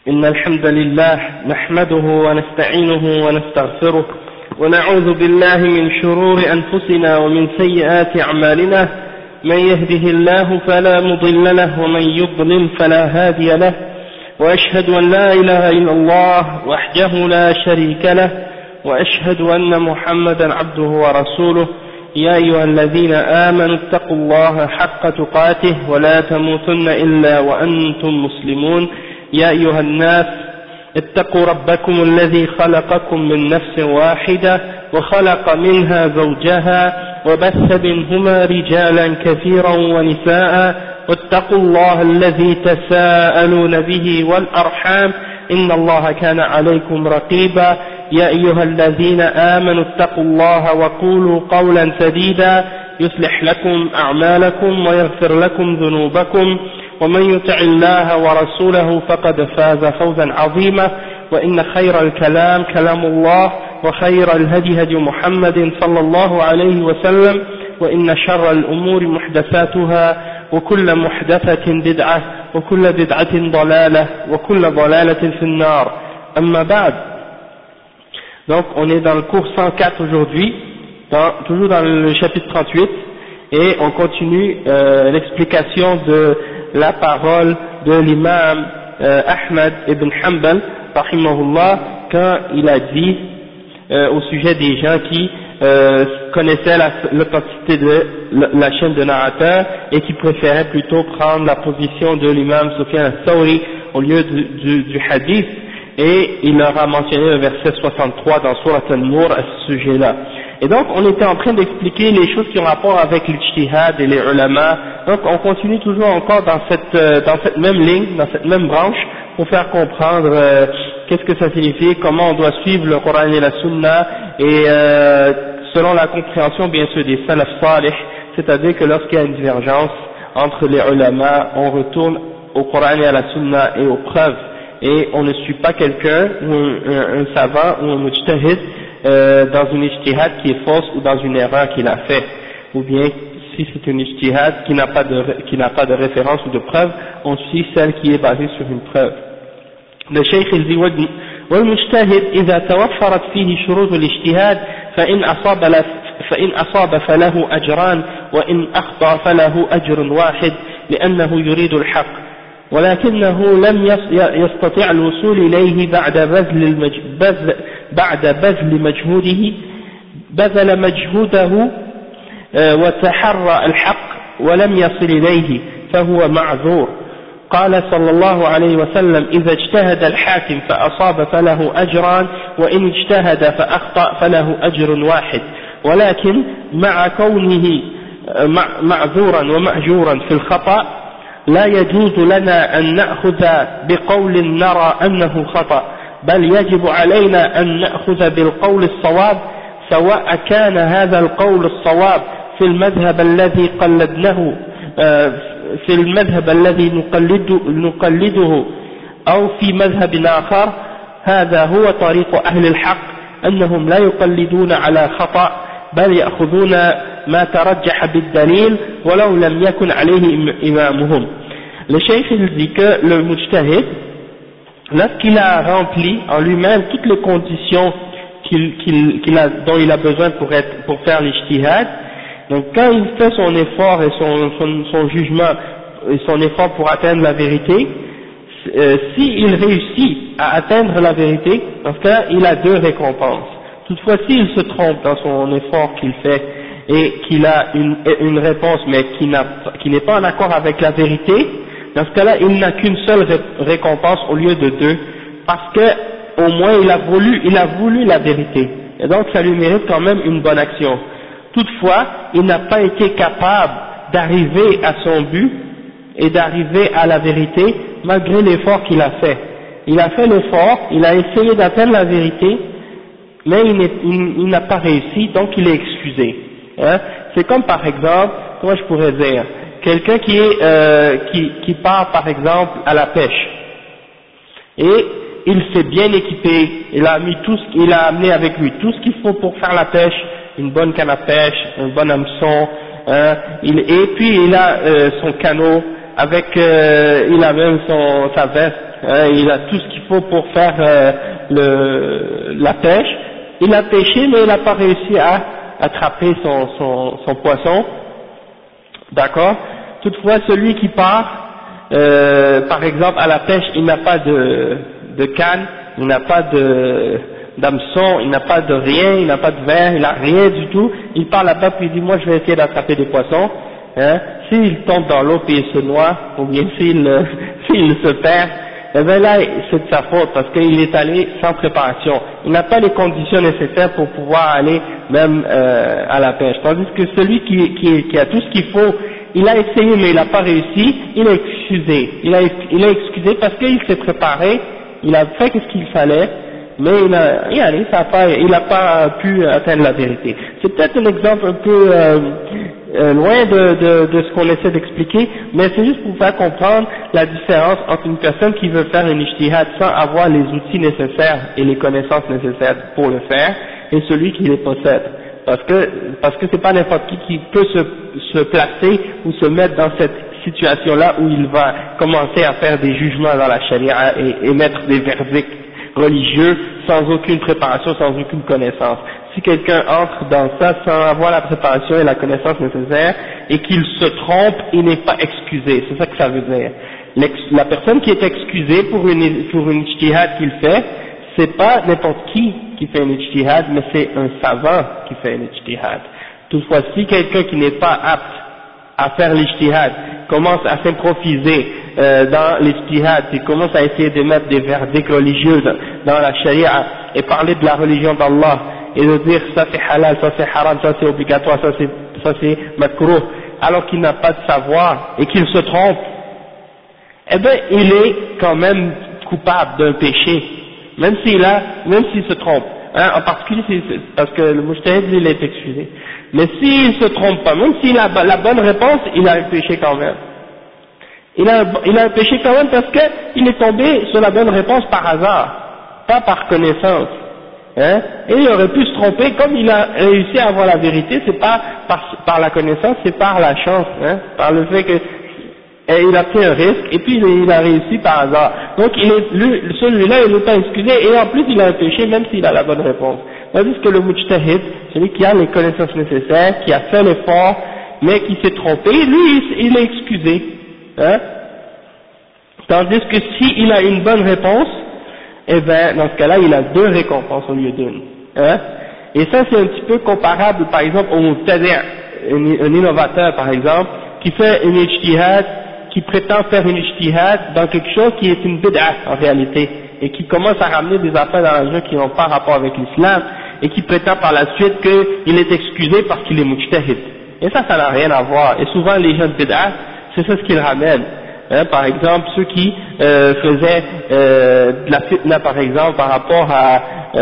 إن الحمد لله نحمده ونستعينه ونستغفره ونعوذ بالله من شرور أنفسنا ومن سيئات أعمالنا من يهده الله فلا مضل له ومن يضلل فلا هادي له وأشهد أن لا إله إلا الله وحده لا شريك له وأشهد أن محمدا عبده ورسوله يا أيها الذين آمنوا اتقوا الله حق تقاته ولا تموتن إلا وأنتم مسلمون يا أيها الناس اتقوا ربكم الذي خلقكم من نفس واحدة وخلق منها زوجها وبث منهما رجالا كثيرا ونساء واتقوا الله الذي تساءلون به والأرحام إن الله كان عليكم رقيبا يا أيها الذين آمنوا اتقوا الله وقولوا قولا سديدا يصلح لكم أعمالكم ويغفر لكم ذنوبكم ومن يطع الله ورسوله فقد فاز فوزا عظيما وإن خير الكلام كلام الله وخير الهدي هدي محمد صلى الله عليه وسلم وإن شر الأمور محدثاتها وكل محدثة بدعة وكل بدعة ضلالة وكل ضلالة في النار أما بعد. Donc on est dans le cours 104 aujourd'hui, toujours dans le chapitre 38, et on continue l'explication de la parole de l'imam Ahmad ibn Hanbal, rahimahullah, quand il a dit au sujet des gens qui connaissaient l'authenticité de la chaîne de narrateur et qui préféraient plutôt prendre la position de l'imam Sufyan al-Thawri au lieu du hadith. Et il leur a mentionné le verset 63 dans Surat An-Nur à ce sujet-là. Et donc on était en train d'expliquer les choses qui ont rapport avec l'ijtihad et les ulama. Donc on continue toujours encore dans cette même ligne, dans cette même branche, pour faire comprendre qu'est-ce que ça signifie, comment on doit suivre le Coran et la Sunna, et selon la compréhension bien sûr des salaf salih, c'est-à-dire que lorsqu'il y a une divergence entre les ulama, on retourne au Coran et à la Sunna et aux preuves. Et on ne suit pas quelqu'un ou un savant ou un mujtahid dans une ijtihad qui est fausse ou dans une erreur qu'il a fait, ou bien si c'est une ijtihad qui n'a pas de référence ou de preuve, on suit celle qui est basée sur une preuve. Le Cheikh il dit والمجتهد إذا توفرت فيه شروط الاجتهاد فإن أصاب فله أجران وإن أخطأ فله أجر واحد لأنه يريد الحق ولكنه لم يستطع الوصول إليه بعد بذل مجهوده وتحرى الحق ولم يصل إليه فهو معذور. قال صلى الله عليه وسلم إذا اجتهد الحاكم فأصاب فله أجران وإن اجتهد فأخطأ فله أجر واحد ولكن مع كونه معذورا ومأجورا في الخطأ لا يجوز لنا أن نأخذ بقول نرى أنه خطأ بل يجب علينا أن نأخذ بالقول الصواب سواء كان هذا القول الصواب في المذهب الذي قلدناه في المذهب الذي نقلده أو في مذهب آخر. هذا هو طريق أهل الحق أنهم لا يقلدون على خطأ بل يأخذون ما ترجح بالدليل ولو لم يكن عليه إمامهم. Le cheikh il dit que le mujtahid, lorsqu'il a rempli en lui-même toutes les conditions dont il a besoin pour faire l'ijtihad, donc quand il fait son effort et son jugement et son effort pour atteindre la vérité, s'il réussit à atteindre la vérité, dans ce cas il a deux récompenses. Toutefois, s'il se trompe dans son effort qu'il fait et qu'il a une réponse mais qui n'est pas en accord avec la vérité, dans ce cas-là, il n'a qu'une seule récompense au lieu de deux, parce que au moins il a voulu la vérité, et donc ça lui mérite quand même une bonne action. Toutefois, il n'a pas été capable d'arriver à son but et d'arriver à la vérité malgré l'effort qu'il a fait. Il a fait l'effort, il a essayé d'atteindre la vérité, mais il n'a pas réussi, donc il est excusé. Hein? C'est comme par exemple, comment je pourrais dire, quelqu'un qui part par exemple à la pêche, et il s'est bien équipé, il a amené avec lui tout ce qu'il faut pour faire la pêche, une bonne canne à pêche, un bon hameçon, et puis il a son canot, il a même sa veste il a tout ce qu'il faut pour faire la pêche, il a pêché mais il n'a pas réussi à attraper son poisson, d'accord. Toutefois celui qui part, par exemple à la pêche, il n'a pas de canne, il n'a pas d'hameçon, il n'a pas de rien, il n'a pas de verre, il n'a rien du tout, il part là-bas puis il dit moi je vais essayer d'attraper des poissons, hein. S'il tombe dans l'eau puis il se noie, ou bien s'il se perd, eh bien là c'est de sa faute parce qu'il est allé sans préparation, il n'a pas les conditions nécessaires pour pouvoir aller même à la pêche, tandis que celui qui a tout ce qu'il faut, il a essayé mais il n'a pas réussi, il est excusé, il a excusé parce qu'il s'est préparé, il a fait ce qu'il fallait, mais il n'a pas pu atteindre la vérité. C'est peut-être un exemple un peu loin de ce qu'on essaie d'expliquer, mais c'est juste pour faire comprendre la différence entre une personne qui veut faire une ijtihad sans avoir les outils nécessaires et les connaissances nécessaires pour le faire, et celui qui les possède. Parce que c'est pas n'importe qui peut se placer ou se mettre dans cette situation-là où il va commencer à faire des jugements dans la charia et émettre des verdicts religieux sans aucune préparation, sans aucune connaissance. Si quelqu'un entre dans ça sans avoir la préparation et la connaissance nécessaire et qu'il se trompe, il n'est pas excusé. C'est ça que ça veut dire. La personne qui est excusée pour une ijtihad qu'il fait, c'est pas n'importe qui fait une ijtihad, mais c'est un savant qui fait une ijtihad. Toutefois, si quelqu'un qui n'est pas apte à faire l'ijtihad commence à s'improviser dans l'ijtihad, il commence à essayer de mettre des verdicts religieux dans la charia et parler de la religion d'Allah et de dire ça c'est halal, ça c'est haram, ça c'est obligatoire, ça c'est makruh, alors qu'il n'a pas de savoir et qu'il se trompe, eh bien il est quand même coupable d'un péché, même s'il se trompe, hein, en particulier parce que le mujtahid il est excusé, mais s'il se trompe pas, même s'il a la bonne réponse, il a un péché quand même. Il a un péché quand même parce qu'il est tombé sur la bonne réponse par hasard, pas par connaissance. Hein, et il aurait pu se tromper, comme il a réussi à avoir la vérité, c'est pas par la connaissance, c'est par la chance, hein, par le fait que il a pris un risque et puis il a réussi par hasard. Donc celui-là il n'est pas excusé et en plus il a un péché même s'il a la bonne réponse. Tandis que le mujtahid, celui qui a les connaissances nécessaires, qui a fait l'effort mais qui s'est trompé, lui il est excusé. Hein? Tandis que s'il a une bonne réponse, eh bien dans ce cas-là il a deux récompenses au lieu d'une. Hein? Et ça c'est un petit peu comparable par exemple au mubtadi', un innovateur par exemple, qui fait une ijtihad, qui prétend faire une ijtihad dans quelque chose qui est une bid'ah en réalité, et qui commence à ramener des affaires dans la religion qui n'ont pas rapport avec l'islam, et qui prétend par la suite qu'il est excusé parce qu'il est mujtahid. Et ça n'a rien à voir. Et souvent les gens de bid'ah, c'est ça ce qu'ils ramènent. Hein, par exemple, ceux qui faisaient de la fitna par exemple par rapport à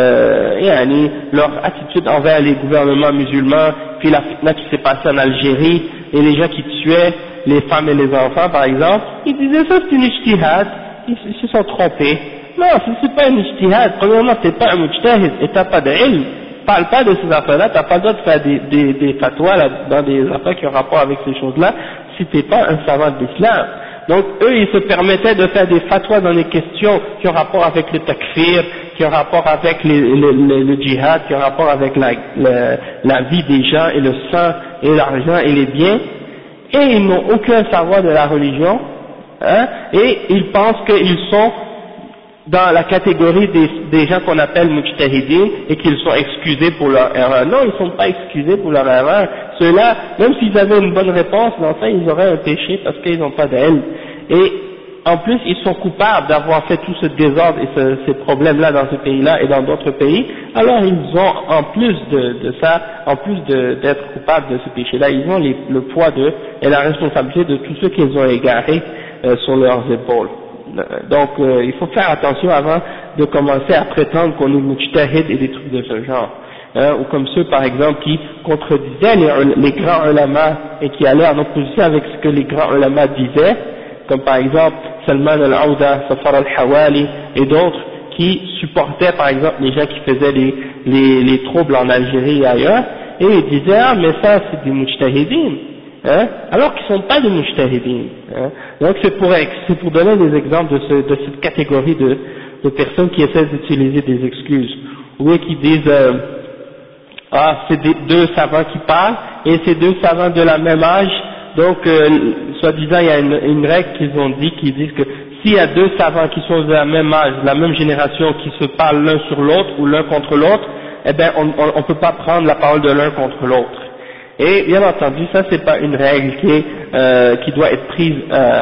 leur attitude envers les gouvernements musulmans, puis la fitna qui s'est passée en Algérie, et les gens qui tuaient les femmes et les enfants par exemple, ils disaient ça c'est une ijtihad, ils se sont trompés. Non, c'est pas une ijtihad. Premièrement, t'es pas un mujtahid et t'as pas d'ilm. Parle pas de ces affaires-là, t'as pas le droit de faire des fatwas là, dans des affaires qui ont rapport avec ces choses-là, si t'es pas un savant de l'islam. Donc eux, ils se permettaient de faire des fatwas dans les questions qui ont rapport avec le takfir, qui ont rapport avec le djihad, qui ont rapport avec la vie des gens et le sang et l'argent et les biens, et ils n'ont aucun savoir de la religion, hein, et ils pensent qu'ils sont dans la catégorie des gens qu'on appelle mujtahidin et qu'ils sont excusés pour leur erreur. Non, ils ne sont pas excusés pour leur erreur. Ceux-là, même s'ils avaient une bonne réponse, mais enfin ils auraient un péché parce qu'ils n'ont pas d'ilm. Et en plus, ils sont coupables d'avoir fait tout ce désordre et ces problèmes-là dans ce pays-là et dans d'autres pays. Alors ils ont, en plus de ça, en plus d'être coupables de ce péché-là, ils ont le poids et la responsabilité de tous ceux qu'ils ont égarés sur leurs épaules. Donc il faut faire attention avant de commencer à prétendre qu'on est mujtahid et des trucs de ce genre, hein, ou comme ceux par exemple qui contredisaient les grands ulama et qui allaient en opposition avec ce que les grands ulama disaient, comme par exemple Salman al-Aouda, Safar al-Hawali et d'autres qui supportaient par exemple les gens qui faisaient les troubles en Algérie et ailleurs, et ils disaient ah mais ça c'est des mujtahidines, hein, alors qu'ils ne sont pas des mujtahidin. Hein. Donc c'est pour donner des exemples de cette catégorie de personnes qui essaient d'utiliser des excuses, ou bien qui disent c'est deux savants qui parlent, et c'est deux savants de la même âge, donc soi-disant il y a une règle qu'ils ont dit, qui disent que s'il y a deux savants qui sont de la même âge, de la même génération, qui se parlent l'un sur l'autre ou l'un contre l'autre, eh bien on ne peut pas prendre la parole de l'un contre l'autre. Et bien entendu, ça c'est pas une règle qui doit être prise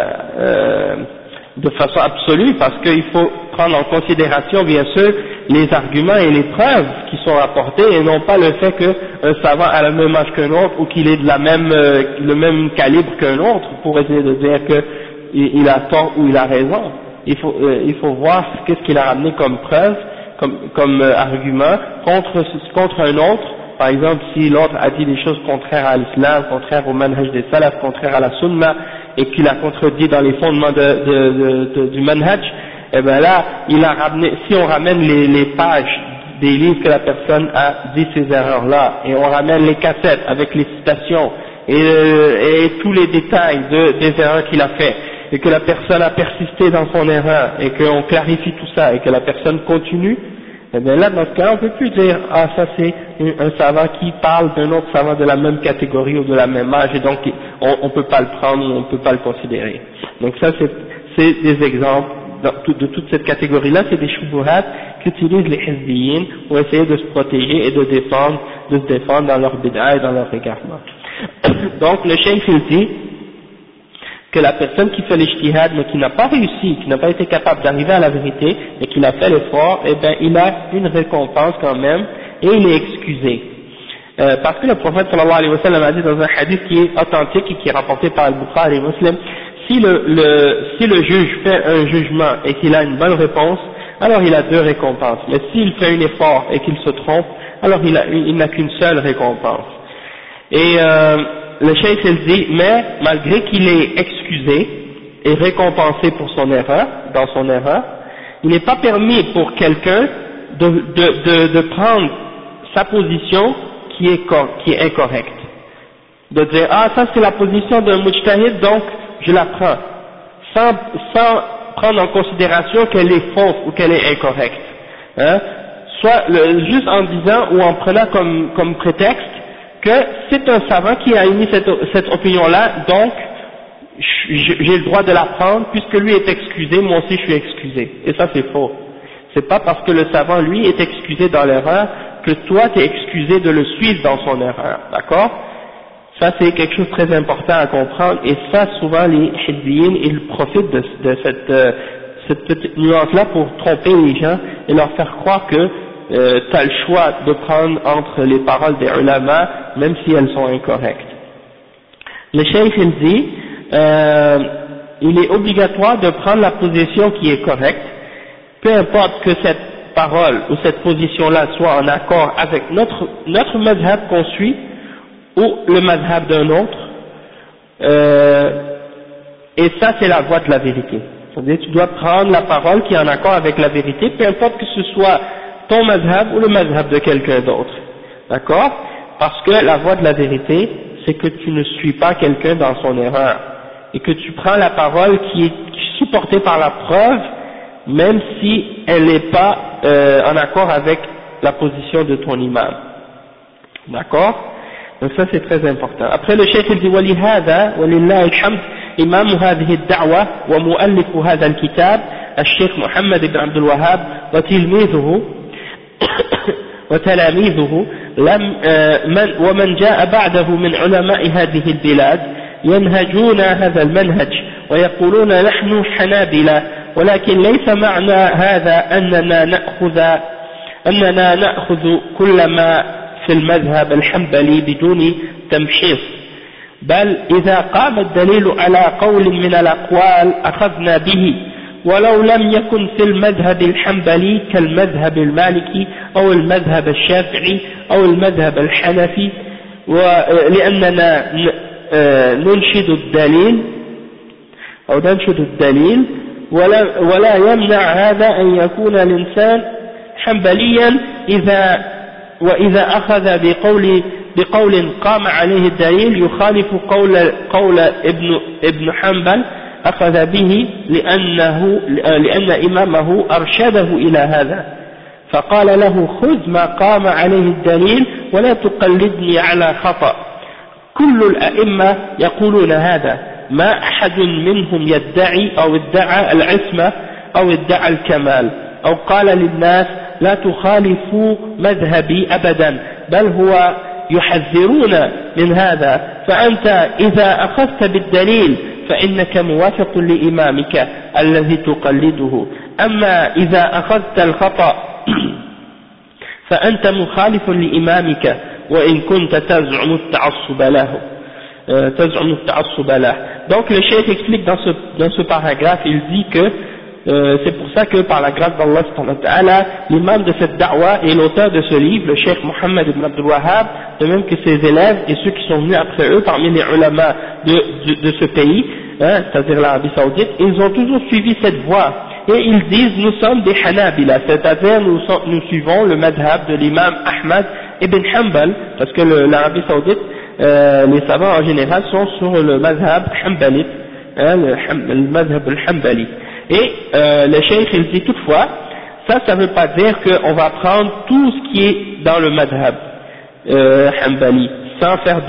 de façon absolue, parce qu'il faut prendre en considération bien sûr les arguments et les preuves qui sont rapportés, et non pas le fait qu'un savant a le même âge qu'un autre ou qu'il est de le même calibre qu'un autre pour essayer de dire qu'il a tort ou il a raison. Il faut voir qu'est-ce qu'il a ramené comme preuve, comme argument contre un autre. Par exemple, si l'autre a dit des choses contraires à l'islam, contraires au manhaj des salaf, contraires à la sunna, et qu'il a contredit dans les fondements du manhaj, et ben là, il a ramené, si on ramène les pages des livres que la personne a dit ces erreurs-là, et on ramène les cassettes avec les citations, et tous les détails des erreurs qu'il a fait, et que la personne a persisté dans son erreur, et qu'on clarifie tout ça, et que la personne continue, et bien là, dans ce cas, on ne peut plus dire, ça c'est un savant qui parle d'un autre savant de la même catégorie ou de la même âge, et donc on ne peut pas le prendre ou on ne peut pas le considérer. Donc ça, c'est des exemples de toute cette catégorie-là, c'est des shubuhat qu'utilisent les hizbiyin pour essayer de se protéger et de se défendre dans leur bid'a et dans leur égarement. Donc le cheikh il dit que la personne qui fait l'ijtihad mais qui n'a pas réussi, qui n'a pas été capable d'arriver à la vérité, et qui a fait l'effort, eh bien il a une récompense quand même, et il est excusé. Parce que le prophète sallallahu alayhi wa sallam a dit dans un hadith qui est authentique et qui est rapporté par Al-Bukhari et Muslim, si le juge fait un jugement et qu'il a une bonne réponse, alors il a deux récompenses. Mais s'il fait un effort et qu'il se trompe, alors il n'a qu'une seule récompense. Et le cheikh il dit, mais malgré qu'il est excusé et récompensé pour son erreur, dans son erreur, il n'est pas permis pour quelqu'un de prendre sa position qui est incorrecte. De dire, ça c'est la position d'un mujtahid, donc je la prends, sans prendre en considération qu'elle est fausse ou qu'elle est incorrecte. Hein? Soit juste en disant ou en prenant comme prétexte que c'est un savant qui a émis cette opinion-là, donc j'ai le droit de la prendre, puisque lui est excusé, moi aussi je suis excusé. Et ça c'est faux. C'est pas parce que le savant lui est excusé dans l'erreur que toi tu es excusé de le suivre dans son erreur, d'accord? Ça c'est quelque chose de très important à comprendre, et ça souvent les hizbiyin ils profitent de cette petite nuance-là pour tromper les gens et leur faire croire que tu as le choix de prendre entre les paroles des ulama, même si elles sont incorrectes. Le cheikh il dit, il est obligatoire de prendre la position qui est correcte, peu importe que cette parole ou cette position-là soit en accord avec notre mazhab qu'on suit, ou le mazhab d'un autre, et ça c'est la voie de la vérité. C'est-à-dire tu dois prendre la parole qui est en accord avec la vérité, peu importe que ce soit ton mazhab ou le mazhab de quelqu'un d'autre. D'accord? Parce que la voie de la vérité, c'est que tu ne suis pas quelqu'un dans son erreur, et que tu prends la parole qui est supportée par la preuve, même si elle n'est pas en accord avec la position de ton imam. D'accord? Donc ça c'est très important. Après le cheikh il dit وَلِهَذَا وَلِلَّهِ الْحَمْدِ إمام هذه الدعوة ومؤلف هذا الكتاب الشيخ محمد بن عبد الوهاب وتلاميذه ومن جاء بعده من علماء هذه البلاد ينهجون هذا المنهج ويقولون نحن حنابلة، ولكن ليس معنى هذا أننا نأخذ كل ما في المذهب الحنبلي بدون تمحيص، بل إذا قام الدليل على قول من الأقوال أخذنا به ولو لم يكن في المذهب الحنبلي كالمذهب المالكي أو المذهب الشافعي أو المذهب الحنفي، لأننا ننشد الدليل ولا يمنع هذا أن يكون الإنسان حنبليا وإذا أخذ بقول بقول قام عليه الدليل يخالف قول ابن حنبل أخذ به لأن إمامه أرشده إلى هذا فقال له خذ ما قام عليه الدليل ولا تقلدني على خطأ. كل الأئمة يقولون هذا، ما أحد منهم يدعي أو ادعى العصمة أو ادعى الكمال أو قال للناس لا تخالفوا مذهبي أبدا، بل هو يحذرون من هذا. فأنت إذا أخذت بالدليل فإنك موافق لإمامك الذي تقلده، أما إذا أخذت الخطأ فأنت مخالف لإمامك وإن كنت تزعم التعصب له. Donc le cheikh explique dans ce paragraphe, il dit que c'est pour ça que par la grâce d'Allah subhanahu wa ta'ala, l'imam de cette da'wa et l'auteur de ce livre, le cheikh Mohammed ibn Abdul Wahhab, de même que ses élèves et ceux qui sont venus après eux parmi les ulama de ce pays, c'est-à-dire l'Arabie Saoudite, ils ont toujours suivi cette voie. Et ils disent nous sommes des Hanabila, c'est-à-dire nous suivons le madhab de l'imam Ahmad ibn Hanbal, parce que l'Arabie Saoudite, les savants en général sont sur le madhab Hanbalite, le madhab al-Hanbali. Et le cheikh il dit toutefois, ça veut pas dire qu'on va prendre tout ce qui est dans le madhab Hanbali, sans faire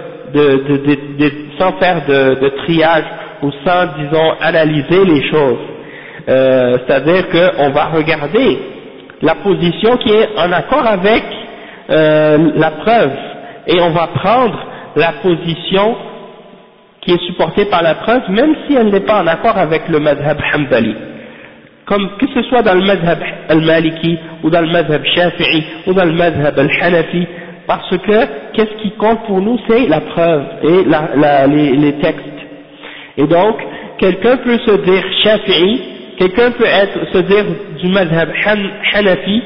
de triage ou sans, disons, analyser les choses. C'est-à-dire qu'on va regarder la position qui est en accord avec la preuve, et on va prendre la position qui est supportée par la preuve, même si elle n'est pas en accord avec le madhab Hanbali. Comme que ce soit dans le madhab al-Maliki, ou dans le madhab Shafi'i, ou dans le madhab al-Hanafi, parce que qu'est-ce qui compte pour nous, c'est la preuve et les textes. Et donc, quelqu'un peut se dire Shafi'i, quelqu'un peut se dire du madhab Hanafi,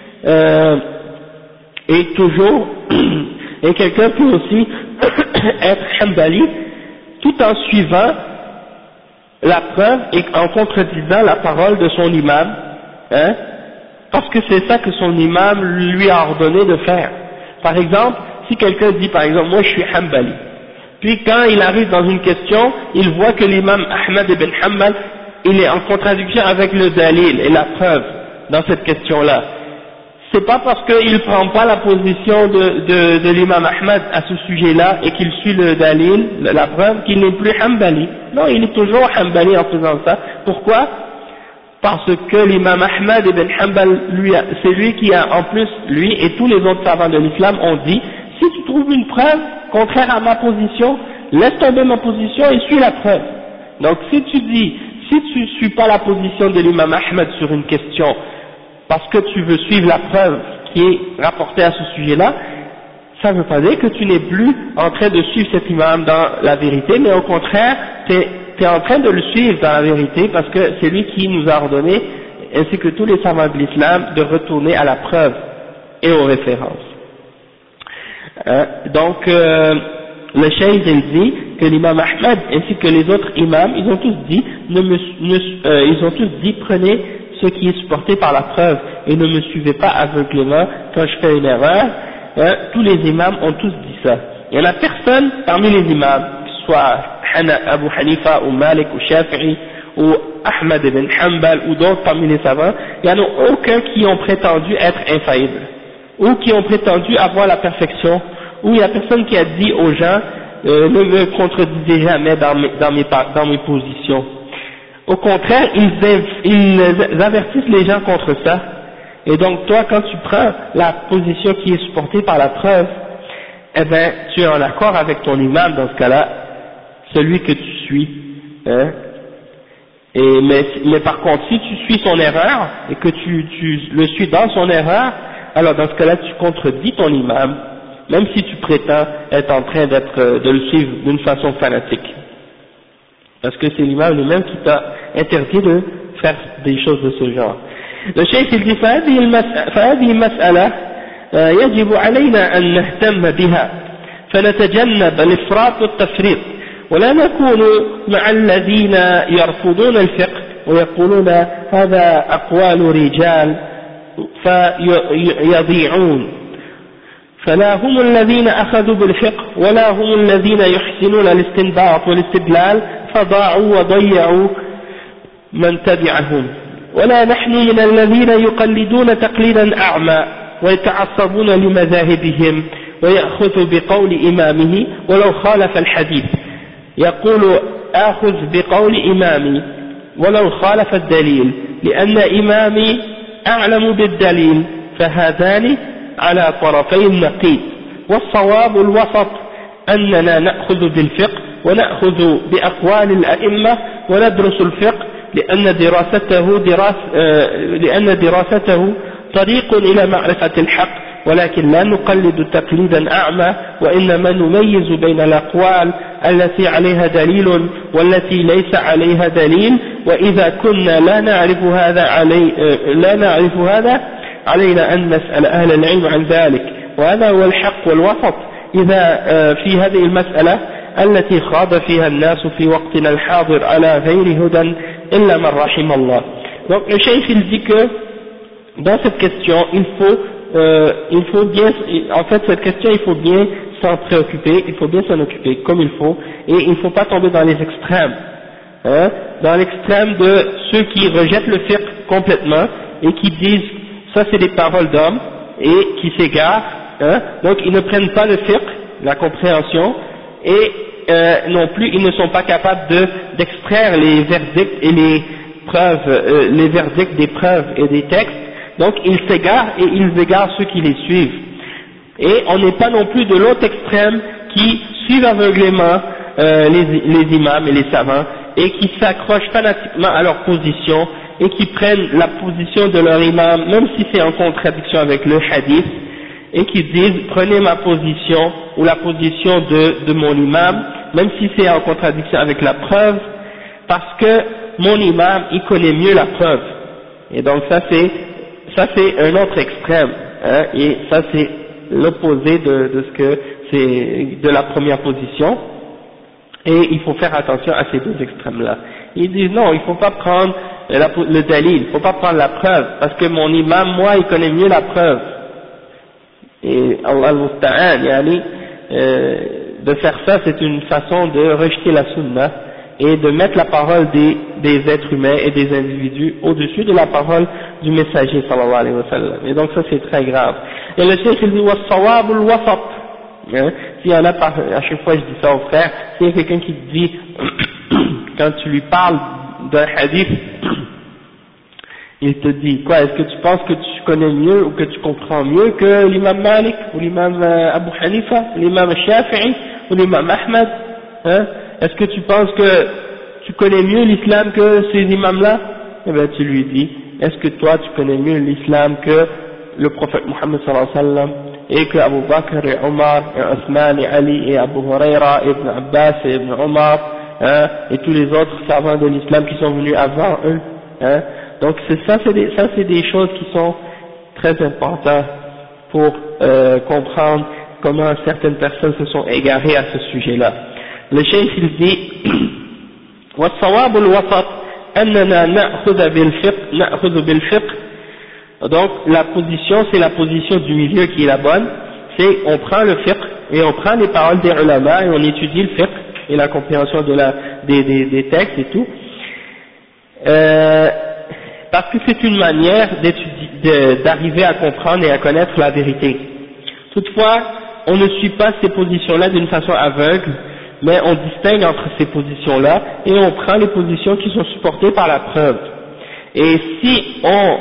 et quelqu'un peut aussi être Hanbali, tout en suivant la preuve et en contredisant la parole de son imam, parce que c'est ça que son imam lui a ordonné de faire. Par exemple, si quelqu'un dit par exemple moi je suis Hanbali, puis quand il arrive dans une question, il voit que l'imam Ahmad ibn Hanbal il est en contradiction avec le dalil et la preuve dans cette question-là. C'est pas parce qu'il ne prend pas la position de l'imam Ahmad à ce sujet-là et qu'il suit le dalil, la preuve, qu'il n'est plus Hanbali. Non, il est toujours Hanbali en faisant ça. Pourquoi? Parce que l'imam Ahmad ibn Hanbal, c'est lui qui a en plus, lui et tous les autres savants de l'islam ont dit, si tu trouves une preuve contraire à ma position, laisse tomber ma position et suis la preuve. Donc si tu suis pas la position de l'imam Ahmad sur une question, parce que tu veux suivre la preuve qui est rapportée à ce sujet-là, ça ne veut pas dire que tu n'es plus en train de suivre cet imam dans la vérité, mais au contraire, tu es en train de le suivre dans la vérité, parce que c'est lui qui nous a ordonné, ainsi que tous les savants de l'islam, de retourner à la preuve et aux références. Donc, le cheikh il dit que l'imam Ahmad ainsi que les autres imams, ils ont tous dit prenez ce qui est supporté par la preuve et ne me suivez pas aveuglément quand je fais une erreur. Tous les imams ont tous dit ça. Il n'y en a personne parmi les imams, que ce soit Abu Hanifa ou Malik ou Shafi'i ou Ahmad ibn Hanbal ou d'autres parmi les savants, il n'y en a aucun qui ont prétendu être infaillibles ou qui ont prétendu avoir la perfection, ou il n'y a personne qui a dit aux gens ne me contredisez jamais dans mes positions. Au contraire, ils avertissent les gens contre ça. Et donc toi, quand tu prends la position qui est supportée par la preuve, eh ben tu es en accord avec ton imam dans ce cas-là, celui que tu suis. Mais par contre, si tu suis son erreur et que tu le suis dans son erreur, alors dans ce cas-là, tu contredis ton imam, même si tu prétends être en train de le suivre d'une façon fanatique. Parce que c'est l'imam lui-même qui t'a interdit de faire des choses de ce genre. Le cheikh il dit فهذه مسألة يجب علينا أن نهتم بها فنتجنب الإفراط والتفريط ولا نكون مع الذين يرفضون الفقه ويقولون هذا أقوال رجال فيضيعون فلا هم الذين أخذوا بالفقه ولا هم الذين يحسنون الاستنباط والاستدلال فضاعوا وضيعوا من تبعهم ولا نحن من الذين يقلدون تقليدا أعمى ويتعصبون لمذاهبهم ويأخذ بقول إمامه ولو خالف الحديث يقول آخذ بقول إمامي ولو خالف الدليل لأن إمامي أعلم بالدليل فهذان على طرفي النقيض والصواب الوسط أننا نأخذ بالفقه ونأخذ بأقوال الأئمة وندرس الفقه لأن دراسته طريق إلى معرفة الحق ولكن لا نقلد تقليدا أعمى وإنما نميز بين الأقوال التي عليها دليل والتي ليس عليها دليل وإذا كنا لا نعرف هذا علينا أن نسأل أهل العلم عن ذلك وهذا هو الحق والوسط إذا في هذه المسألة التي خاض فيها الناس في وقتنا الحاضر على غير هدى إلا من رحم الله. Donc le cheikh il dit que dans cette question il faut bien, en fait cette question il faut bien s'en préoccuper, il faut bien s'en occuper comme il faut et il ne faut pas tomber dans les extrêmes, hein, dans l'extrême de ceux qui rejettent le fiqh complètement et qui disent ça c'est des paroles d'hommes et qui s'égarent, hein, donc ils ne prennent pas le fiqh, la compréhension et non plus ils ne sont pas capables d'extraire les verdicts et les preuves, les verdicts des preuves et des textes. Donc ils s'égarent et ils égarent ceux qui les suivent. Et on n'est pas non plus de l'autre extrême qui suivent aveuglément les imams et les savants et qui s'accrochent fanatiquement à leur position et qui prennent la position de leur imam même si c'est en contradiction avec le hadith et qui disent prenez ma position ou la position de mon imam même si c'est en contradiction avec la preuve parce que mon imam il connaît mieux la preuve. Et donc ça c'est un autre extrême, hein, et ça c'est l'opposé de ce que c'est de la première position, et il faut faire attention à ces deux extrêmes-là. Ils disent non, il ne faut pas prendre le dalil, il ne faut pas prendre la preuve, parce que mon imam, moi, il connaît mieux la preuve. Et Allah al-Musta'an, de faire ça, c'est une façon de rejeter la sunna, et de mettre la parole des êtres humains et des individus au-dessus de la parole du messager sallallahu alayhi wa sallam. Et donc ça c'est très grave. Et le cheikh il dit was-sawab al-wasat. S'il y en a à chaque fois je dis ça aux frères, s'il y a quelqu'un qui te dit quand tu lui parles d'un hadith, il te dit quoi, est-ce que tu penses que tu connais mieux ou que tu comprends mieux que l'imam Malik ou l'imam Abu Hanifa, l'imam Shafi'i ou l'imam Ahmad, hein? Est-ce que tu penses que tu connais mieux l'islam que ces imams-là? Eh bien, tu lui dis, est-ce que toi tu connais mieux l'islam que le prophète Mohammed sallallahu alayhi wa sallam et que Abu Bakr et Omar et Othman et Ali et Abu Huraira et Ibn Abbas et Ibn Omar, hein, et tous les autres savants de l'islam qui sont venus avant eux, hein? Donc c'est des choses qui sont très importantes pour comprendre comment certaines personnes se sont égarées à ce sujet-là. Le cheikh il dit والصواب الوسط أننا نأخذ بالفقه. Donc la position c'est la position du milieu qui est la bonne, c'est on prend le fiqh et on prend les paroles des ulama et on étudie le fiqh et la compréhension des textes et tout, parce que c'est une manière d'arriver à comprendre et à connaître la vérité. Toutefois on ne suit pas ces positions là d'une façon aveugle, mais on distingue entre ces positions-là et on prend les positions qui sont supportées par la preuve. Et si on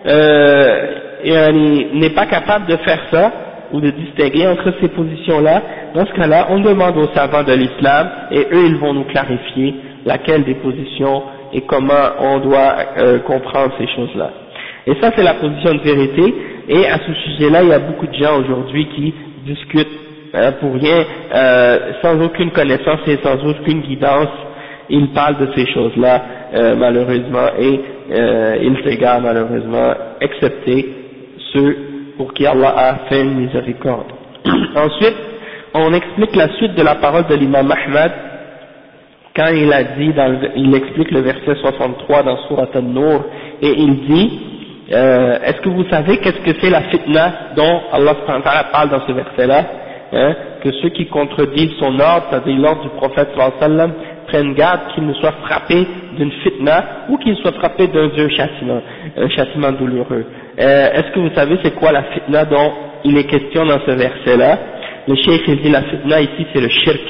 n'est pas capable de faire ça, ou de distinguer entre ces positions-là, dans ce cas-là, on demande aux savants de l'islam, et eux ils vont nous clarifier laquelle des positions et comment on doit comprendre ces choses-là. Et ça c'est la position de vérité, et à ce sujet-là, il y a beaucoup de gens aujourd'hui qui discutent pour rien, sans aucune connaissance et sans aucune guidance, ils parlent de ces choses-là, malheureusement, et ils s'égarent malheureusement, excepté ceux pour qui Allah a fait une miséricorde. Ensuite, on explique la suite de la parole de l'imam Ahmad, quand il a dit, il explique le verset 63 dans Surat An-Nur, et il dit, est-ce que vous savez qu'est-ce que c'est la fitna dont Allah subhanahu wa ta'ala parle dans ce verset-là, hein, que ceux qui contredisent son ordre, c'est-à-dire l'ordre du prophète sallallahu alayhi wa sallam, prennent garde qu'ils ne soient frappés d'une fitna ou qu'ils soient frappés d'un dur châtiment, un châtiment douloureux. Est-ce que vous savez c'est quoi la fitna dont il est question dans ce verset-là? Le cheikh il dit la fitna ici c'est le shirk.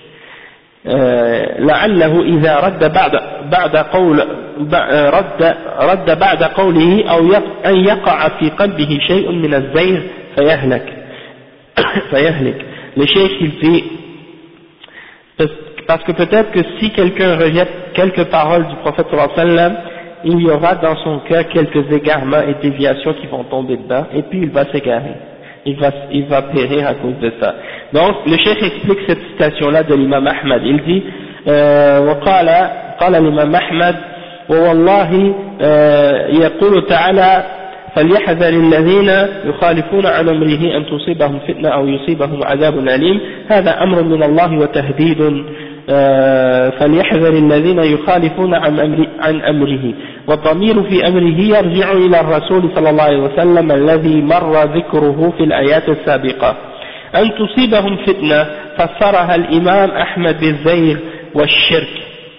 لعله إذا رد بعد قوله أو أن يقع في قلبه شيء من الزيغ فيهلك. Le cheikh il dit parce que peut-être que si quelqu'un rejette quelques paroles du prophète sallallahu alayhi wa sallam, il y aura dans son cœur quelques égarements et déviations qui vont tomber dedans, et puis il va s'égarer, il va périr à cause de ça. Donc le cheikh explique cette citation-là de l'imam Ahmad, il dit قال الإمام أحمد ووالله يقول تعالى فليحذر الذين يخالفون عن أمره أن تصيبهم فتنة أو يصيبهم عذاب أليم. هذا أمر من الله وتهديد. فليحذر الذين يخالفون عن أمره، والضمير في أمره يرجع إلى الرسول صلى الله عليه وسلم الذي مر ذكره في الآيات السابقة. أن تصيبهم فتنة فسرها الإمام أحمد بالزيغ والشرك.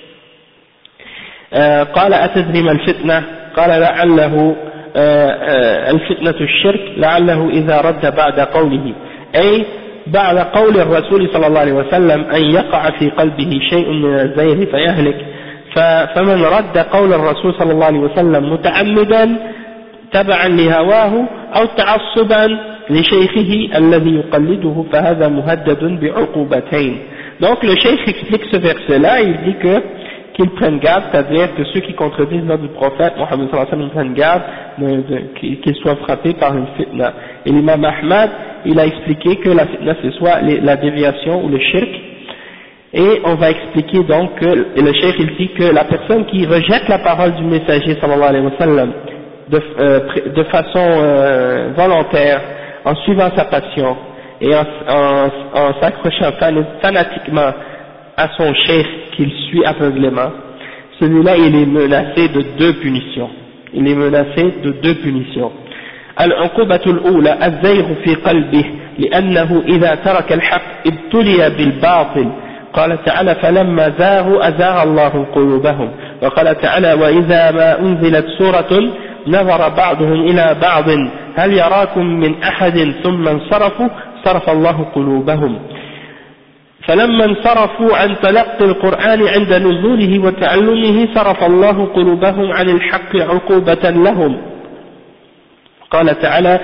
قال أتدري ما الفتنة؟ قال لعله الفتنة الشرك، لعله إذا رد بعد قوله، أي بعد قول الرسول صلى الله عليه وسلم أن يقع في قلبه شيء من الزيغ فيهلك. فمن رد قول الرسول صلى الله عليه وسلم متعمدا تبعا لهواه أو تعصبا لشيخه الذي يقلده فهذا مهدد بعقوبتين. Donc le cheikh explique ce verset-là, il dit qu'ils prennent garde, c'est-à-dire que ceux qui contredisent l'ordre du prophète Mohammed sallallahu alayhi wa sallam prennent garde qu'ils soient frappés par une fitna. Et l'imam Ahmad, il a expliqué que la fitna c'est soit la déviation ou le shirk, et on va expliquer donc que, et le cheikh il dit que la personne qui rejette la parole du messager sallallahu alayhi wa sallam de façon volontaire, en suivant sa passion et en s'accrochant fanatiquement à son cheikh qu'il suit aveuglément, celui-là il est menacé de deux punitions. Il est menacé de deux punitions. العقوبة الأولى الزيغ في قلبه لأنه إذا ترك الحق ابتلي بالباطل. قال تعالى فلما زاغوا أزاغ الله قلوبهم. وقال تعالى وإذا ما أنزلت سورة نظر بعضهم إلى بعض هل يراكم من أحد ثم انصرفوا صرف الله قلوبهم. فلما انصرفوا عن تلقي القرآن عند نزوله وتعلمه صرف الله قلوبهم عن الحق عقوبة لهم. قال تعالى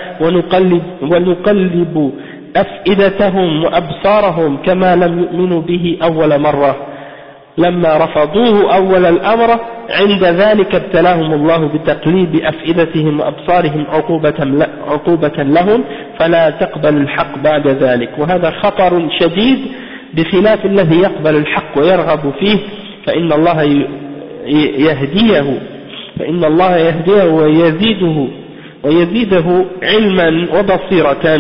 ونقلب أفئدتهم وأبصارهم كما لم يؤمنوا به أول مرة لما رفضوه أول الأمر عند ذلك ابتلاهم الله بتقليب أفئدتهم وأبصارهم عقوبة لهم فلا تقبل الحق بعد ذلك. وهذا خطر شديد بخلاف الذي يقبل الحق ويرغب فيه فإن الله يهديه ويزيده علما وبصيرة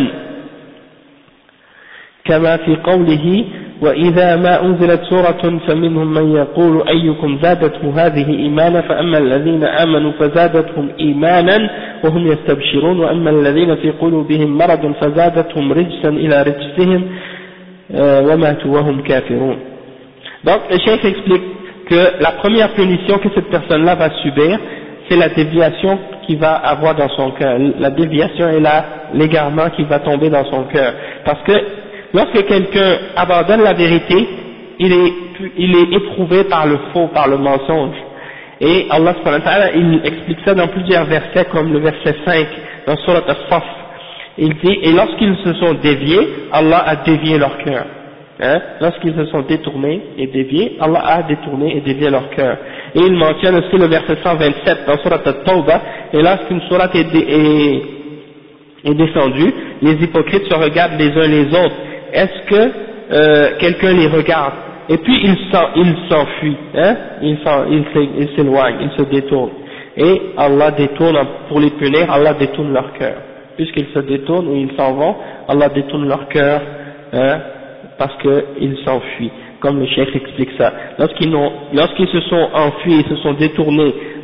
كما في قوله وإذا ما أنزلت سورة فمنهم من يقول أيكم زادته هذه إيمانا فأما الذين آمنوا فزادتهم إيمانا وهم يستبشرون وأما الذين في قلوبهم مرض فزادتهم رجسا إلى رجسهم وماتوا وهم كافرون. Donc le chef explique que la première punition que cette personne-là va subir, c'est la déviation qu'il va avoir dans son cœur, la déviation et l'égarement qui va tomber dans son cœur. Parce que lorsque quelqu'un abandonne la vérité, il est éprouvé par le faux, par le mensonge. Et Allah subhanahu wa ta'ala, il explique ça dans plusieurs versets, comme le verset 5 dans Surat As-Saff. Il dit, et lorsqu'ils se sont déviés, Allah a dévié leur cœur. Hein? Lorsqu'ils se sont détournés et déviés, Allah a détourné et dévié leur cœur. Et il mentionne aussi le verset 127 dans Surat At-Tawbah, et lorsqu'une sourate est descendue, les hypocrites se regardent les uns les autres. Est-ce que quelqu'un les regarde? Et puis il s'enfuit, hein? Il s'éloigne, il se détourne. Et Allah détourne, pour les punir, Allah détourne leur cœur. Puisqu'ils se détournent ou ils s'en vont, Allah détourne leur cœur, hein, parce qu'ils s'enfuient. Comme le cheikh explique ça. Lorsqu'ils se sont enfuis, ils se sont détournés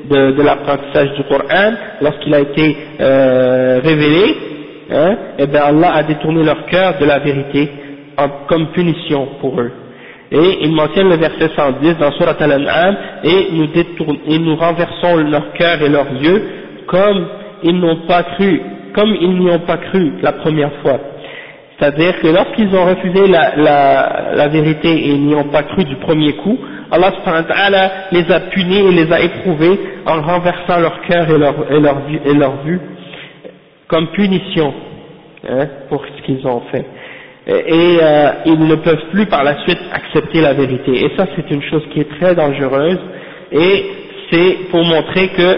de l'apprentissage du Coran, lorsqu'il a été révélé, hein, et bien Allah a détourné leur cœur de la vérité comme punition pour eux. Et il mentionne le verset 110 dans Surat Al-An'am, et nous renversons leur cœur et leurs yeux comme ils n'y ont pas cru la première fois. C'est-à-dire que lorsqu'ils ont refusé la vérité et ils n'y ont pas cru du premier coup, Allah subhanahu wa ta'ala les a punis et les a éprouvés en renversant leur cœur et leur vue comme punition, hein, pour ce qu'ils ont fait. Et ils ne peuvent plus par la suite accepter la vérité. Et ça, c'est une chose qui est très dangereuse, et c'est pour montrer que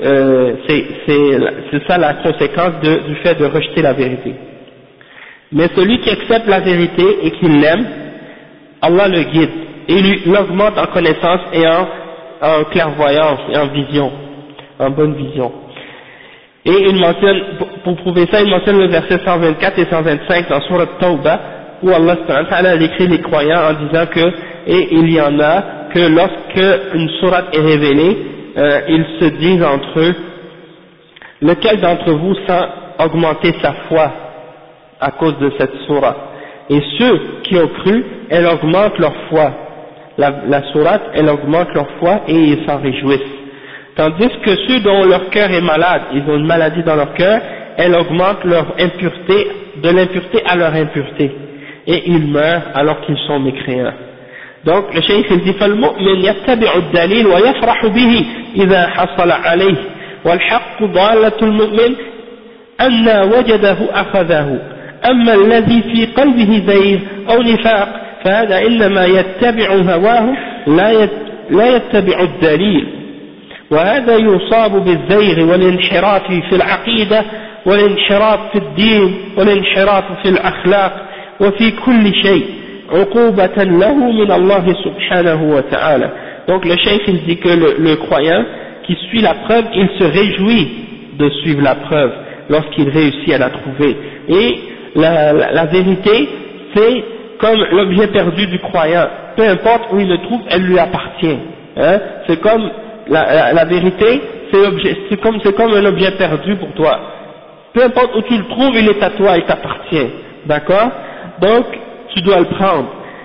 c'est ça la conséquence du fait de rejeter la vérité. Mais celui qui accepte la vérité et qui l'aime, Allah le guide et l'augmente en connaissance et en clairvoyance et en vision, en bonne vision. Et il mentionne, pour prouver ça, il mentionne le verset 124 et 125 dans Surat Tawbah, où Allah subhanahu wa ta'ala décrit les croyants en disant que, et il y en a, que lorsque une sourate est révélée, ils se disent entre eux, lequel d'entre vous sent augmenter sa foi à cause de cette sourate? Et ceux qui ont cru, elle augmente leur foi. La sourate, elle augmente leur foi et ils s'en réjouissent. Tandis que ceux dont leur cœur est malade, ils ont une maladie dans leur cœur, elle augmente leur impureté, de l'impureté à leur impureté. Et ils meurent alors qu'ils sont mécréants. Donc le cheikh il dit فالمؤمن يتبع الدليل ويفرح به إذا حصل عليه والحق ضالة المؤمن أن وجده أخذه أما الذي في قلبه زيغ أو نفاق فهذا إنما يتبع هواه لا يتبع الدليل وهذا يصاب بالزيغ والانحراف في العقيدة والانحراف في الدين والانحراف في الأخلاق وفي كل شيء عقوبة له من الله سبحانه وتعالى. Donc le cheikh il dit que le croyant qui suit la preuve, il se réjouit de suivre la preuve lorsqu'il réussit à la trouver. Et la vérité, c'est comme l'objet perdu du croyant. Peu importe où il le trouve, elle lui appartient. Hein? C'est comme la vérité, c'est comme un objet perdu pour toi. Peu importe où tu le trouves, il est à toi, il t'appartient. D'accord? Donc, tu dois le prendre.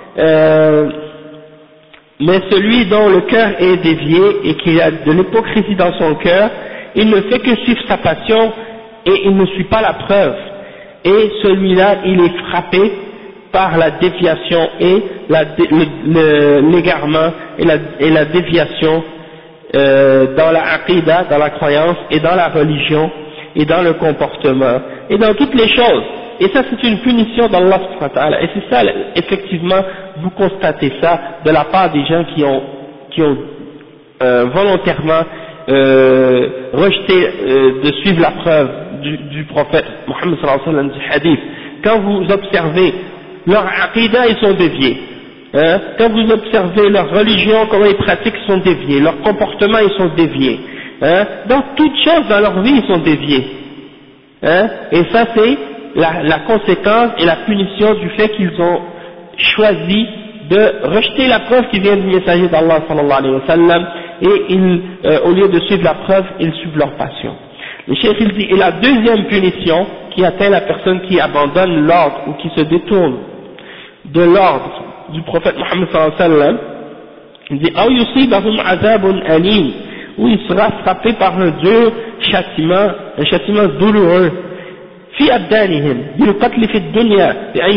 Mais celui dont le cœur est dévié et qui a de l'hypocrisie dans son cœur, il ne fait que suivre sa passion et il ne suit pas la preuve. Et celui-là, il est frappé par la déviation et l'égarement et la déviation dans la aqidah, dans la croyance et dans la religion et dans le comportement et dans toutes les choses. Et ça, c'est une punition d'Allah subhanahu wa ta'ala. Et c'est ça, effectivement, vous constatez ça de la part des gens qui ont volontairement rejeté de suivre la preuve du prophète Mohammed sallallahu alayhi wa sallam, du hadith. Quand vous observez leur aqidah, ils sont déviés. Hein? Quand vous observez leur religion, comment ils pratiquent, ils sont déviés. Leur comportement, ils sont déviés. Hein? Dans toutes choses dans leur vie, ils sont déviés. Hein? Et ça, c'est la conséquence et la punition du fait qu'ils ont choisi de rejeter la preuve qui vient du messager d'Allah sallallahu alayhi wa sallam, et au lieu de suivre la preuve, ils suivent leur passion. Le cheikh il dit, et la deuxième punition qui atteint la personne qui abandonne l'ordre ou qui se détourne de l'ordre du prophète Mohammed sallallahu alayhi wa sallam, il dit أو يصيبهم عذاب أليم, où il sera frappé par un dur châtiment, un châtiment douloureux في أبدانهم بالقتل في الدنيا بأن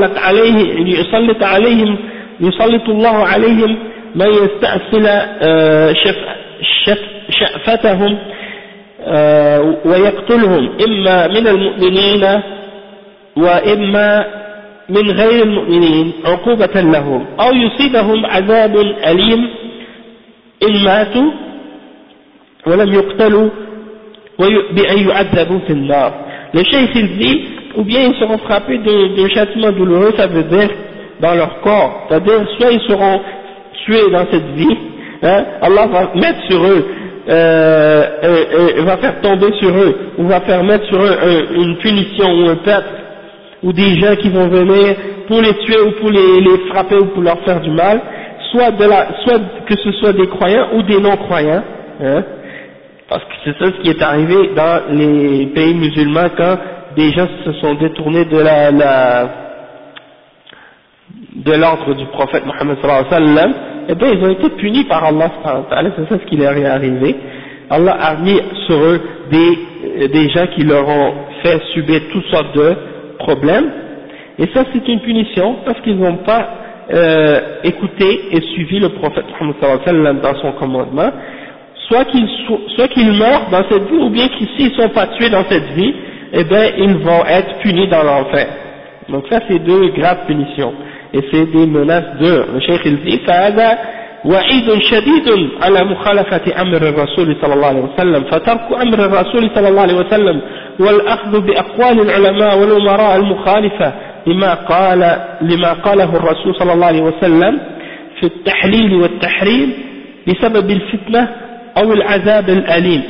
يسلط الله عليهم من يستأصل شأفتهم ويقتلهم إما من المؤمنين وإما من غير المؤمنين عقوبة لهم أو يصيبهم عذاب أليم إن ماتوا ولم يقتلوا بأن يعذبوا في النار. Le cheikh il dit, ou bien ils seront frappés d'un châtiment douloureux, ça veut dire dans leur corps, c'est-à-dire soit ils seront tués dans cette vie, hein, Allah va mettre sur eux, va faire tomber sur eux, ou va faire mettre sur eux une punition ou un peuple, ou des gens qui vont venir pour les tuer ou pour les frapper ou pour leur faire du mal, soit que ce soit des croyants ou des non-croyants, hein, Parce que c'est ça ce qui est arrivé dans les pays musulmans quand des gens se sont détournés de de l'ordre du prophète Mohammed sallallahu alayhi wa sallam, eh bien ils ont été punis par Allah subhanahu wa ta'ala, c'est ça ce qui leur est arrivé. Allah a mis sur eux des gens qui leur ont fait subir toutes sortes de problèmes, et ça c'est une punition parce qu'ils n'ont pas écouté et suivi le prophète Mohammed sallallahu alayhi wa sallam dans son commandement, soit qu'ils meurent dans cette vie, ou bien qu'ils s'ils ne sont pas tués dans cette vie, eh bien ils vont être punis dans l'enfer. Donc ça c'est deux graves punitions, et c'est des menaces dures. Le cheikh il dit فهذا وعيد شديد على مخالفة أمر الرسول صلى الله عليه وسلم، فترك أمر الرسول صلى الله عليه وسلم والأخذ بأقوال العلماء والأمراء المخالفة لما قاله الرسول صلى الله عليه وسلم في التحليل والتحريم بسبب الفتنة أو العذاب الأليم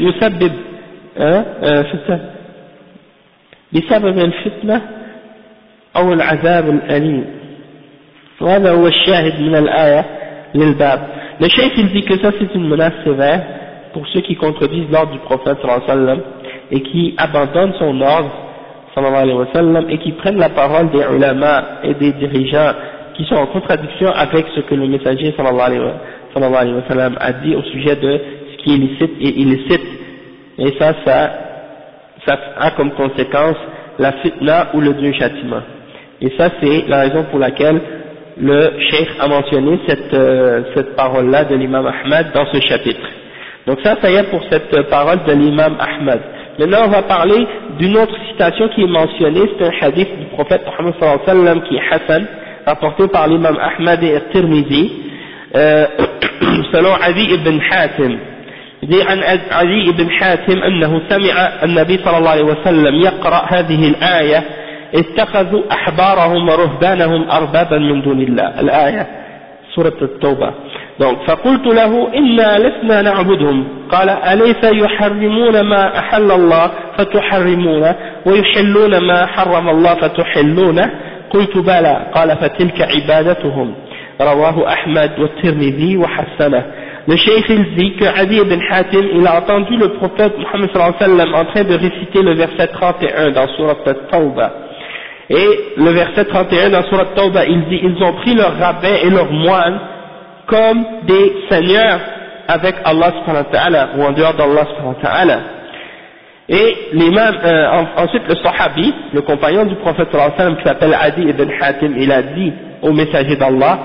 بسبب الفتنة أو العذاب الأليم. وهذا هو الشاهد من الآية للباب. Le cheikh il dit que ça c'est une menace sévère pour ceux qui contredisent l'ordre du prophète sallallahu alayhi wa sallam et qui abandonnent son ordre sallallahu alayhi wa sallam et qui prennent la parole des ulama et des dirigeants qui sont en contradiction avec ce que le messager sallallahu alayhi wa sallam a dit au sujet de ce qui est licite et illicite, et ça a comme conséquence la fitna ou le Dieu châtiment. Et ça c'est la raison pour laquelle le cheikh a mentionné cette parole-là de l'imam Ahmad dans ce chapitre. Donc ça y est pour cette parole de l'imam Ahmad. Maintenant on va parler d'une autre citation qui est mentionnée, c'est un hadith du prophète Muhammad sallallahu alayhi wa sallam qui est Hassan, rapporté par l'imam Ahmad et Tirmidhi, selon Adi ibn Hatim. Il dit عن عدي بن حاتم أنه سمع النبي صلى الله عليه وسلم يقرأ هذه الآية اتخذوا أحبارهم ورهبانهم أربابا من دون الله، الآية سورة التوبة. Donc فقلت له إنا لسنا نعبدهم، قال أليس يحرمون ما أحل الله فتحرمونه ويحلون ما حرم الله فتحلونه؟ قلت بلى، قال فتلك عبادتهم، رواه أحمد والترمذي وحسنه. Le cheikh il dit que Adi ibn Hatim il a entendu le prophète Muhammad sallallahu alayhi wa sallam en train de réciter le verset 31 dans Surat At-Tawbah. Et le verset 31 dans Surat At-Tawbah il dit ils ont pris leurs rabbins et leurs moines comme des seigneurs avec Allah subhanahu wa ta'ala ou en dehors d'Allah subhanahu wa ta'ala. Et l'imam, ensuite le sahabi, le compagnon du prophète sallallahu alayhi wa sallam qui s'appelle Adi ibn Hatim, il a dit au messager d'Allah,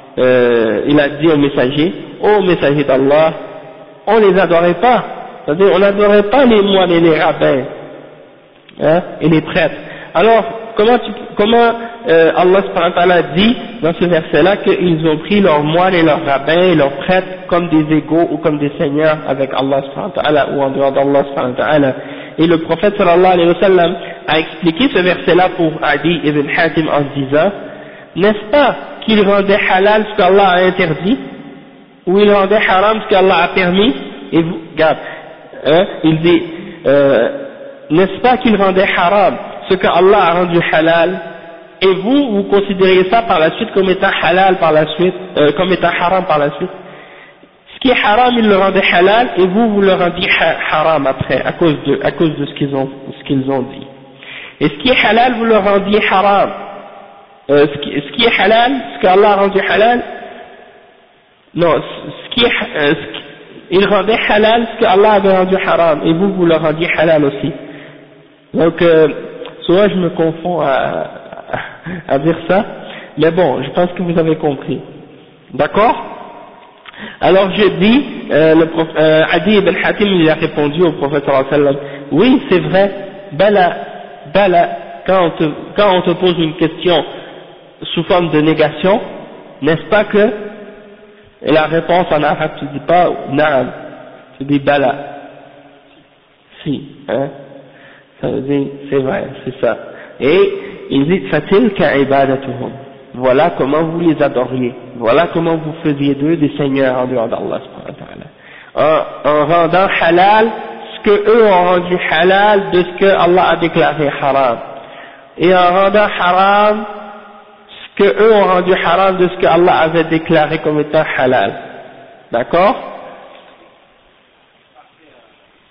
ô messager d'Allah, on les adorait pas, c'est-à-dire on n'adorait pas les moines et les rabbins, hein, et les prêtres. Alors comment Allah subhanahu wa ta'ala dit dans ce verset-là qu'ils ont pris leurs moines et leurs rabbins et leurs prêtres comme des égaux ou comme des seigneurs avec Allah subhanahu wa ta'ala ou en dehors d'Allah subhanahu wa ta'ala. Et le prophète sallallahu alayhi wa sallam a expliqué ce verset-là pour Adi ibn Hatim en disant, n'est-ce pas qu'il rendait halal ce qu'Allah a interdit, ou il rendait haram ce qu'Allah a permis? Et vous, regarde, il dit, n'est-ce pas qu'il rendait haram ce qu'Allah a rendu halal, et vous considérez ça par la suite comme étant halal par la suite, comme étant haram par la suite? Ce qui est haram, il le rendait halal, et vous le rendiez haram après, à cause de ce qu'ils ont dit. Et ce qui est halal, vous le rendiez haram. Ce qui est halal, ce qu'Allah a rendu halal, non, il rendait halal ce qu'Allah avait rendu haram, et vous le rendiez halal aussi. Donc, soit je me confonds à dire ça, mais bon, je pense que vous avez compris. D'accord? Alors je dis, Adi ibn Hatim il a répondu au prophète sallallahu alayhi wa sallam, oui c'est vrai, bala, quand on te pose une question sous forme de négation, n'est-ce pas que, et la réponse en arabe tu dis pas na'am, tu dis bala, si, hein, ça veut dire c'est vrai, c'est ça. Et il dit fatilka ibadatuhum, voilà comment vous les adoriez, voilà comment vous faisiez d'eux des seigneurs en dehors d'Allah subhanahu wa ta'ala, en rendant halal ce que eux ont rendu halal de ce que Allah a déclaré haram, et en rendant haram ce que eux ont rendu haram de ce que Allah avait déclaré comme étant halal. D'accord?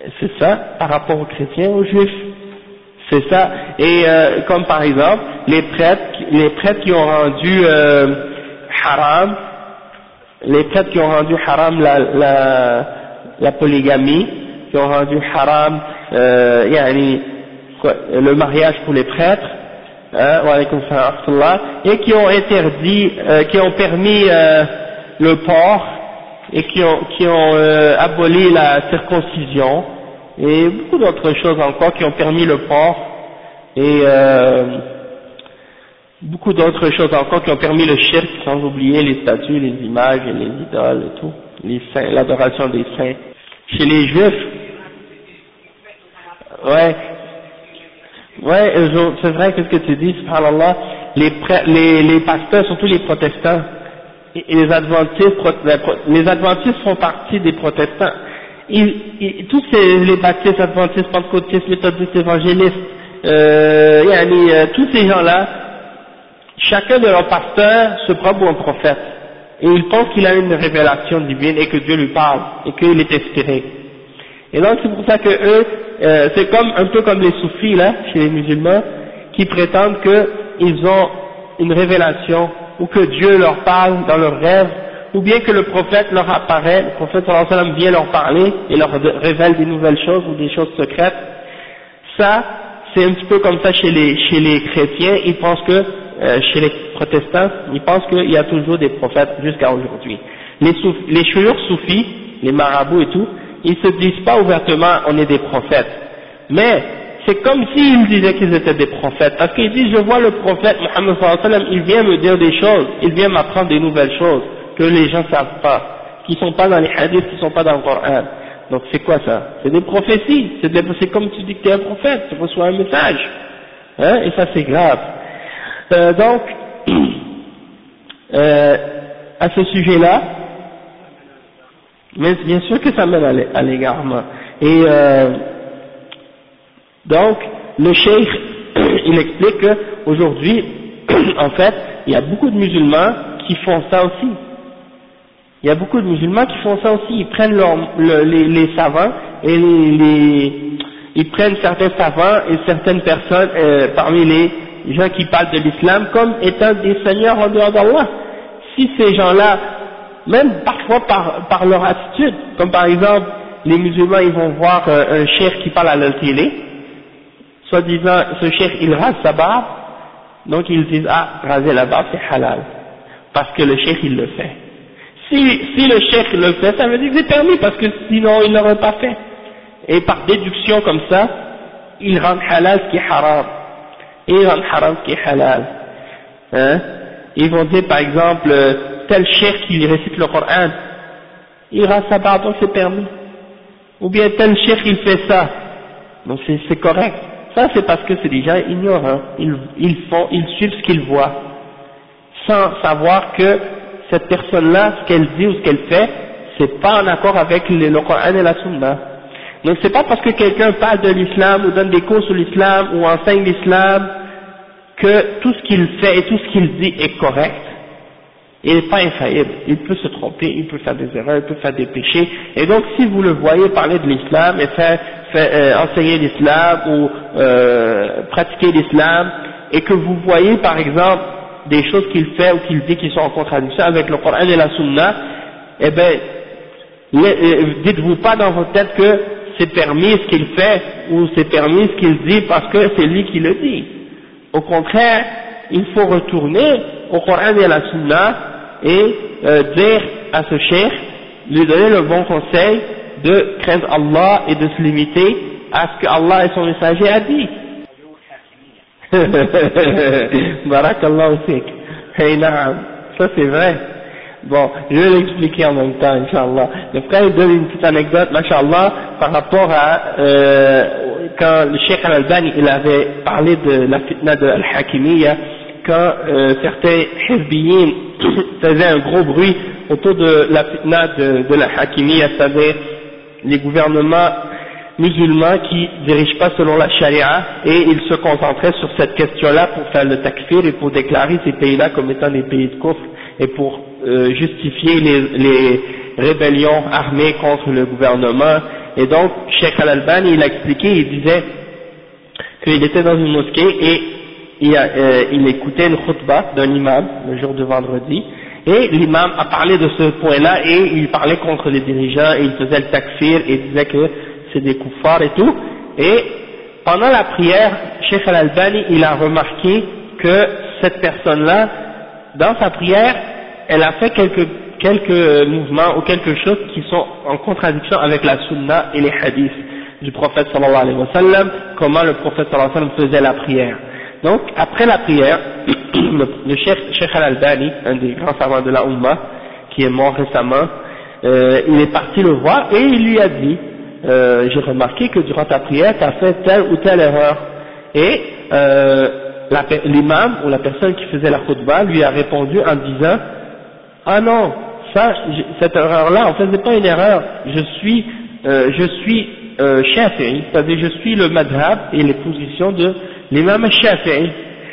C'est ça, par rapport aux chrétiens, aux juifs. C'est ça. Et comme par exemple, les prêtres qui ont rendu haram, la polygamie, qui ont rendu haram le mariage pour les prêtres, et qui ont interdit, qui ont permis le porc, et qui ont aboli la circoncision, et beaucoup d'autres choses encore, qui ont permis le porc, et beaucoup d'autres choses encore qui ont permis le shirk, sans oublier les statues, les images, et les idoles et tout, les saints, l'adoration des saints. Chez les juifs, ouais, c'est vrai que ce que tu dis, subhanallah, les pasteurs, surtout les protestants, et les adventistes font partie des protestants. Tous les baptistes, adventistes, pentecôtistes, méthodistes, évangélistes, tous ces gens-là, chacun de leurs pasteurs se prend pour un prophète. Et il pense qu'il a une révélation divine et que Dieu lui parle, et qu'il est inspiré. Et donc c'est pour ça que eux, c'est un peu comme les soufis là, chez les musulmans, qui prétendent qu'ils ont une révélation, ou que Dieu leur parle dans leurs rêves, ou bien que le prophète leur apparaît, le prophète sallallahu alayhi wa sallam vient leur parler et leur révèle des nouvelles choses ou des choses secrètes. Ça, c'est un petit peu comme ça chez les chrétiens. Ils pensent que chez les protestants, ils pensent qu'il y a toujours des prophètes jusqu'à aujourd'hui. Les chouyours soufis, les marabouts et tout, ils se disent pas ouvertement on est des prophètes, mais c'est comme s'ils disaient qu'ils étaient des prophètes, parce qu'ils disent je vois le prophète Muhammad sallallahu alayhi wa sallam, il vient me dire des choses, il vient m'apprendre des nouvelles choses que les gens savent pas, qui sont pas dans les hadiths, qui sont pas dans le Coran. Donc c'est quoi ça? C'est des prophéties, c'est comme tu dis que tu es un prophète, tu reçois un message, hein, et ça c'est grave. Donc à ce sujet-là, mais bien sûr que ça mène à l'égarement. Et donc le cheikh il explique qu'aujourd'hui en fait il y a beaucoup de musulmans qui font ça aussi. Il y a beaucoup de musulmans qui font ça aussi. Ils prennent les savants et ils prennent certains savants et certaines personnes parmi les gens qui parlent de l'islam comme étant des seigneurs en dehors d'Allah. Si ces gens-là, même parfois par leur attitude, comme par exemple les musulmans ils vont voir un cheikh qui parle à la télé, soi-disant ce cheikh il rase sa barbe, donc ils disent raser la barbe c'est halal, parce que le cheikh il le fait. Si le cheikh le fait, ça veut dire que c'est permis, parce que sinon il l'aurait pas fait. Et par déduction comme ça, il rend halal ce qui est haram, et il rend haram ce qui est halal. Hein? Ils vont dire par exemple, tel cheikh qui récite le Coran, il rase sa barbe, donc c'est permis. Ou bien tel cheikh il fait ça, donc c'est correct. Ça c'est parce que c'est des gens ignorants, ils suivent ce qu'ils voient, sans savoir que cette personne-là, ce qu'elle dit ou ce qu'elle fait, c'est pas en accord avec le Coran et la Sunna. Donc c'est pas parce que quelqu'un parle de l'islam ou donne des cours sur l'islam ou enseigne l'islam que tout ce qu'il fait et tout ce qu'il dit est correct. Il n'est pas infaillible, il peut se tromper, il peut faire des erreurs, il peut faire des péchés. Et donc si vous le voyez parler de l'islam et enseigner l'islam ou pratiquer l'islam, et que vous voyez par exemple des choses qu'il fait ou qu'il dit qui sont en contradiction avec le Coran et la Sunna, eh ben, dites-vous pas dans votre tête que c'est permis ce qu'il fait ou c'est permis ce qu'il dit parce que c'est lui qui le dit. Au contraire, il faut retourner au Coran et à la Sunna et dire à ce cheikh, lui donner le bon conseil de craindre Allah et de se limiter à ce que Allah et son messager a dit. Barakallahu fik. Hey, naam. Ça c'est vrai. Bon, je vais l'expliquer en même temps, Inch'Allah. Le frère il donne une petite anecdote, Masha'Allah, par rapport à quand le Cheikh Al-Albani il avait parlé de la fitna de Al-Hakimiyya, quand certains hizbiyin faisaient un gros bruit autour de la fitna de la Hakimiyya, c'est-à-dire les gouvernements musulmans qui dirigent pas selon la charia, et ils se concentraient sur cette question-là pour faire le takfir et pour déclarer ces pays-là comme étant des pays de kufr et pour justifier les rébellions armées contre le gouvernement Et donc, Cheikh Al-Albani, il a expliqué, il disait qu'il était dans une mosquée et il écoutait une khutbah d'un imam le jour de vendredi, et l'imam a parlé de ce point-là et il parlait contre les dirigeants et il faisait le takfir et il disait que c'est des kuffars et tout. Et pendant la prière, Cheikh Al-Albani, il a remarqué que cette personne-là, dans sa prière, elle a fait quelques mouvements ou quelque chose qui sont en contradiction avec la sunna et les hadiths du prophète sallallahu alayhi wa sallam, comment le prophète sallallahu alayhi wa sallam faisait la prière. Donc, après la prière, le Cheikh Al-Albani, un des grands savants de la Ummah, qui est mort récemment, il est parti le voir et il lui a dit, j'ai remarqué que durant ta prière, tu as fait telle ou telle erreur. Et l'imam ou la personne qui faisait la khutbah lui a répondu en disant, ah non, cette erreur-là, en fait, c'est pas une erreur, je suis Shafi'i, c'est-à-dire je suis le madhab et les positions de l'imam Shafi'i,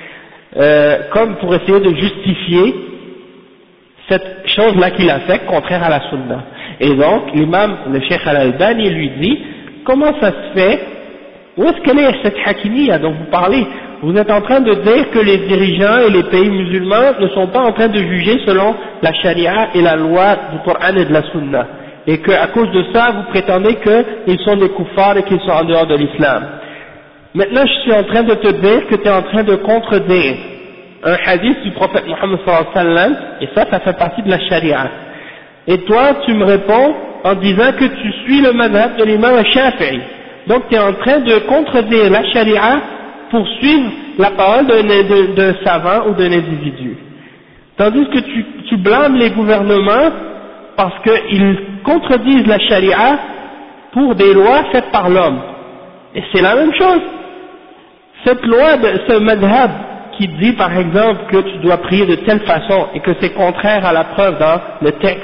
comme pour essayer de justifier cette chose-là qu'il a fait, contraire à la sunna. Et donc, l'imam, le Cheikh Al-Albani lui dit, comment ça se fait, où est-ce qu'elle est cette hakimiyya dont vous parlez? Vous êtes en train de dire que les dirigeants et les pays musulmans ne sont pas en train de juger selon la charia et la loi du Coran et de la sunna. Et qu'à cause de ça, vous prétendez qu'ils sont des kuffars et qu'ils sont en dehors de l'islam. Maintenant, je suis en train de te dire que tu es en train de contredire un hadith du prophète Mohammed sallallahu alayhi wa sallam, et ça fait partie de la charia. Et toi, tu me réponds en disant que tu suis le madhab de l'imam Shafi'i. Donc, tu es en train de contredire la charia pour suivre la parole d'un savant ou d'un individu. Tandis que tu blâmes les gouvernements parce qu'ils contredisent la charia pour des lois faites par l'homme. Et c'est la même chose. Cette loi, ce madhab qui dit par exemple que tu dois prier de telle façon et que c'est contraire à la preuve dans le texte,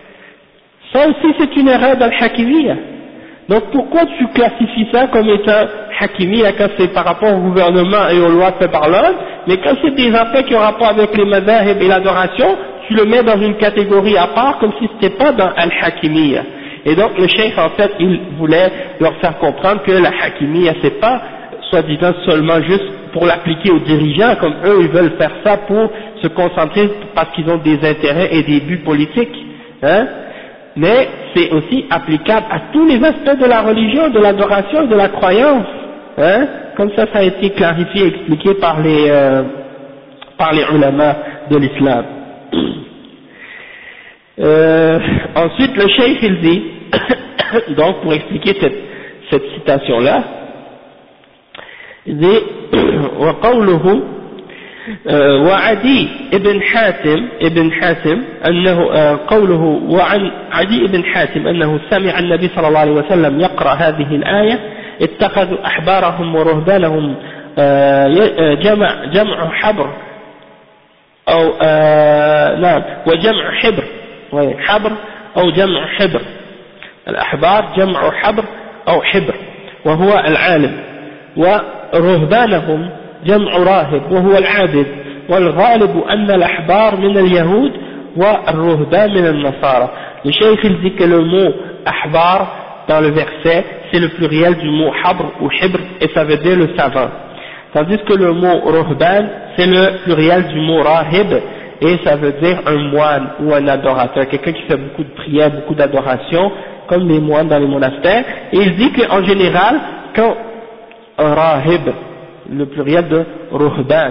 ça aussi c'est une erreur dans le hakimiyya. Donc pourquoi tu classifies ça comme étant hakimiyya quand c'est par rapport au gouvernement et aux lois faites par l'homme, mais quand c'est des affaires qui ont rapport avec les madhab et l'adoration, tu le mets dans une catégorie à part comme si c'était pas dans al-hakimiyya. Et donc le cheikh en fait il voulait leur faire comprendre que la hakimiyya c'est pas soi-disant seulement juste pour l'appliquer aux dirigeants comme eux ils veulent faire ça pour se concentrer parce qu'ils ont des intérêts et des buts politiques, hein, mais c'est aussi applicable à tous les aspects de la religion, de l'adoration et de la croyance, hein, comme ça a été clarifié et expliqué par les ulama de l'islam. Ensuite le cheikh il dit donc pour expliquer cette citation là il dit وقوله وعدي ابن حاتم أنه قوله وعن عدي ابن حاتم أنه سمع النبي صلى الله عليه وسلم يقرأ هذه الآية اتخذوا أحبارهم ورهبانهم جمع حبر أو نعم وجمع حبر أو جمع حبر، الأحبار جمع حبر أو حبر وهو العالم، ورهبانهم جمع راهب وهو العابد، والغالب أن الأحبار من اليهود والرهبان من النصارى. Le cheikh il dit que le mot ahbar dans le verset c'est le pluriel du mot habr ou hibr et ça veut dire le savant, tandis que le mot ruhban c'est le pluriel du mot rahib et ça veut dire un moine ou un adorateur, quelqu'un qui fait beaucoup de prières, beaucoup d'adoration comme les moines dans les monastères. Et il dit qu'en général quand un rahib, le pluriel de ruhban,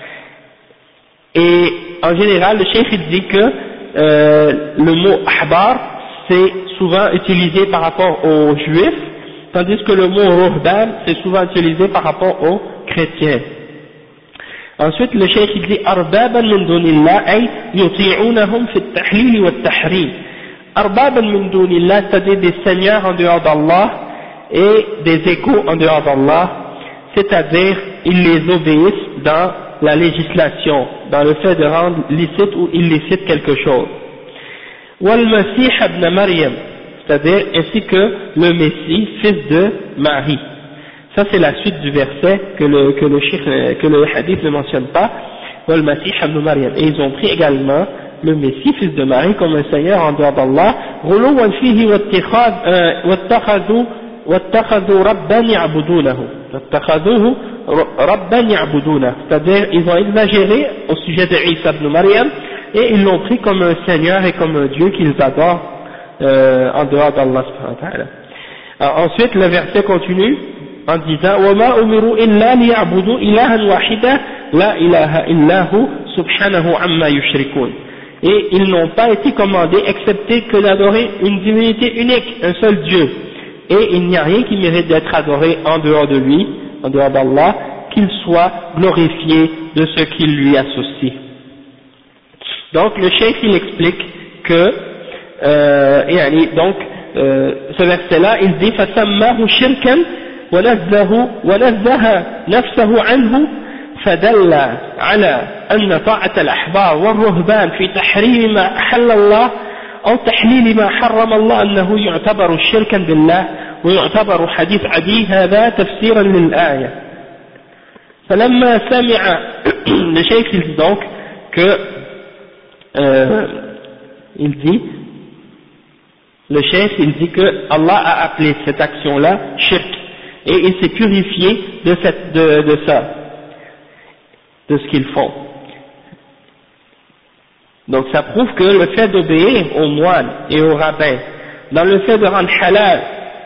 et en général le cheikh il dit que le mot ahbar c'est souvent utilisé par rapport aux juifs, tandis que le mot ruhban c'est souvent utilisé par rapport aux chrétiens. Ensuite le cheikh il dit arbaban min dunillah ay yuti'unahum fi at-tahlil wa at-tahrim. Arbaban min dunillah c'est-à-dire des seigneurs en dehors d'Allah et des égaux en dehors d'Allah, c'est-à-dire ils les obéissent dans la législation, dans le fait de rendre licite ou illicite quelque chose. Wal Masih ibn Maryam, c'est-à-dire ainsi que le Messie, fils de Marie. Ça c'est la suite du verset que le hadith ne mentionne pas. Wal Masih ibn Maryam. Et ils ont pris également le Messie, fils de Marie, comme un Seigneur en dehors d'Allah, غُلُوًّا فِيهِ وَاتَّخَذُوا رَبًّا يَعْبُدُونَهُ, c'est-à-dire ils ont exagéré au sujet de Isa ibn Maryam et ils l'ont pris comme un Seigneur et comme un Dieu qu'ils adorent en dehors d'Allah subhanahu wa ta'ala. Ensuite le verset continue en disant وَمَا أُمِرُوا إِلَّا لِيَعْبُدُوا إِلَهًا وَاحِدًا لَا إِلَهَ إِلَّا هُ سُبْحَانَهُ عَمَّا يُشْرِكُونَ. Et ils n'ont pas été commandés excepté que d'adorer une divinité unique, un seul Dieu. Et il n'y a rien qui mérite d'être adoré en dehors de lui, en dehors d'Allah, qu'il soit glorifié de ce qu'il lui associe. Donc le cheikh il explique que ce verset-là il dit فَسَمَّاهُ شِرْكًا ونزه نفسه عنه فدل على أن طاعة الأحبار والرهبان في تحريم ما أحل الله أو تحليل ما حرم الله أنه يعتبر شركا بالله ويعتبر حديث عدي هذا تفسيرا للآية. فلما سمع le cheikh il dit donc que le cheikh il dit que Allah a appelé cette action-là shirk et il s'est purifié de ça, de ce qu'ils font. Donc ça prouve que le fait d'obéir aux moines et aux rabbins, dans le fait de rendre halal,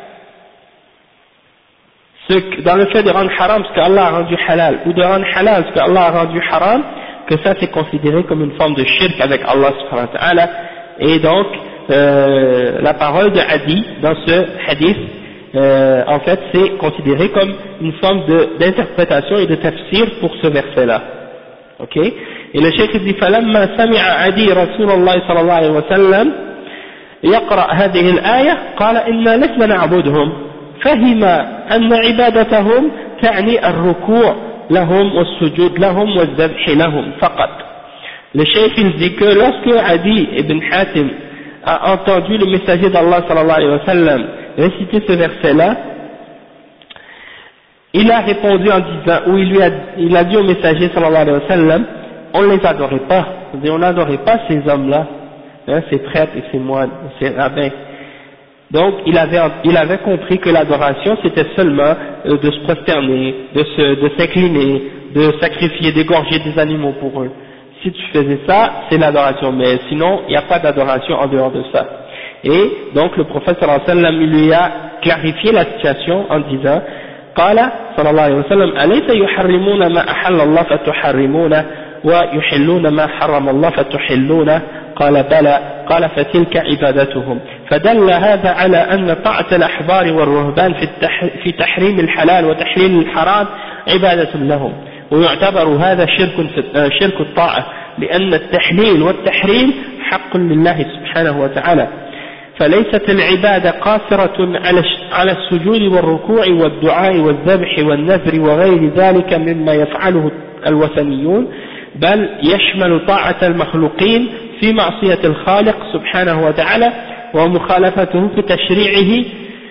dans le fait de rendre haram ce qu'Allah a rendu halal, ou de rendre halal ce qu'Allah a rendu haram, que ça c'est considéré comme une forme de shirk avec Allah subhanahu wa ta'ala. Et donc la parole de Adi dans ce hadith en fait c'est considéré comme une forme d'interprétation et de tafsir pour ce verset là. Ok. Et le cheikh dit فلما سمع عدي رسول الله صلى الله عليه وسلم يقرأ هذه الآية قال إنا لسنا نعبدهم فهم أن عبادتهم تعني الركوع لهم والسجود لهم والذبح لهم فقط. Le cheikh il dit que lorsque Adi ibn Hatim a entendu le messager d'Allah sallallahu alayhi wa sallam réciter ce verset là, il a répondu en disant, ou il a dit au messager sallallahu alayhi wa sallam, on ne les adorait pas, on n'adorait pas ces hommes là, ces prêtres et ces moines, ces rabbins. Donc il avait compris que l'adoration c'était seulement de se prosterner, de s'incliner, de sacrifier, d'égorger des animaux pour eux. Si tu faisais ça, c'est l'adoration, mais sinon il n'y a pas d'adoration en dehors de ça. Et donc le prophète sallallahu alayhi wa sallam il lui a clarifié la situation en disant قال صلى الله عليه وسلم أليس يحرمون ما أحل الله فتحرمونه ويحلون ما حرم الله فتحلونه قال بلى قال فتلك عبادتهم فدل هذا على أن طاعة الأحبار والرهبان في تحريم الحلال وتحليل الحرام عبادة لهم ويعتبر هذا شرك الطاعة لأن التحليل والتحريم حق لله سبحانه وتعالى فليست العبادة قاصرة على السجود والركوع والدعاء والذبح والنذر وغير ذلك مما يفعله الوثنيون بل يشمل طاعة المخلوقين في معصية الخالق سبحانه وتعالى ومخالفته في تشريعه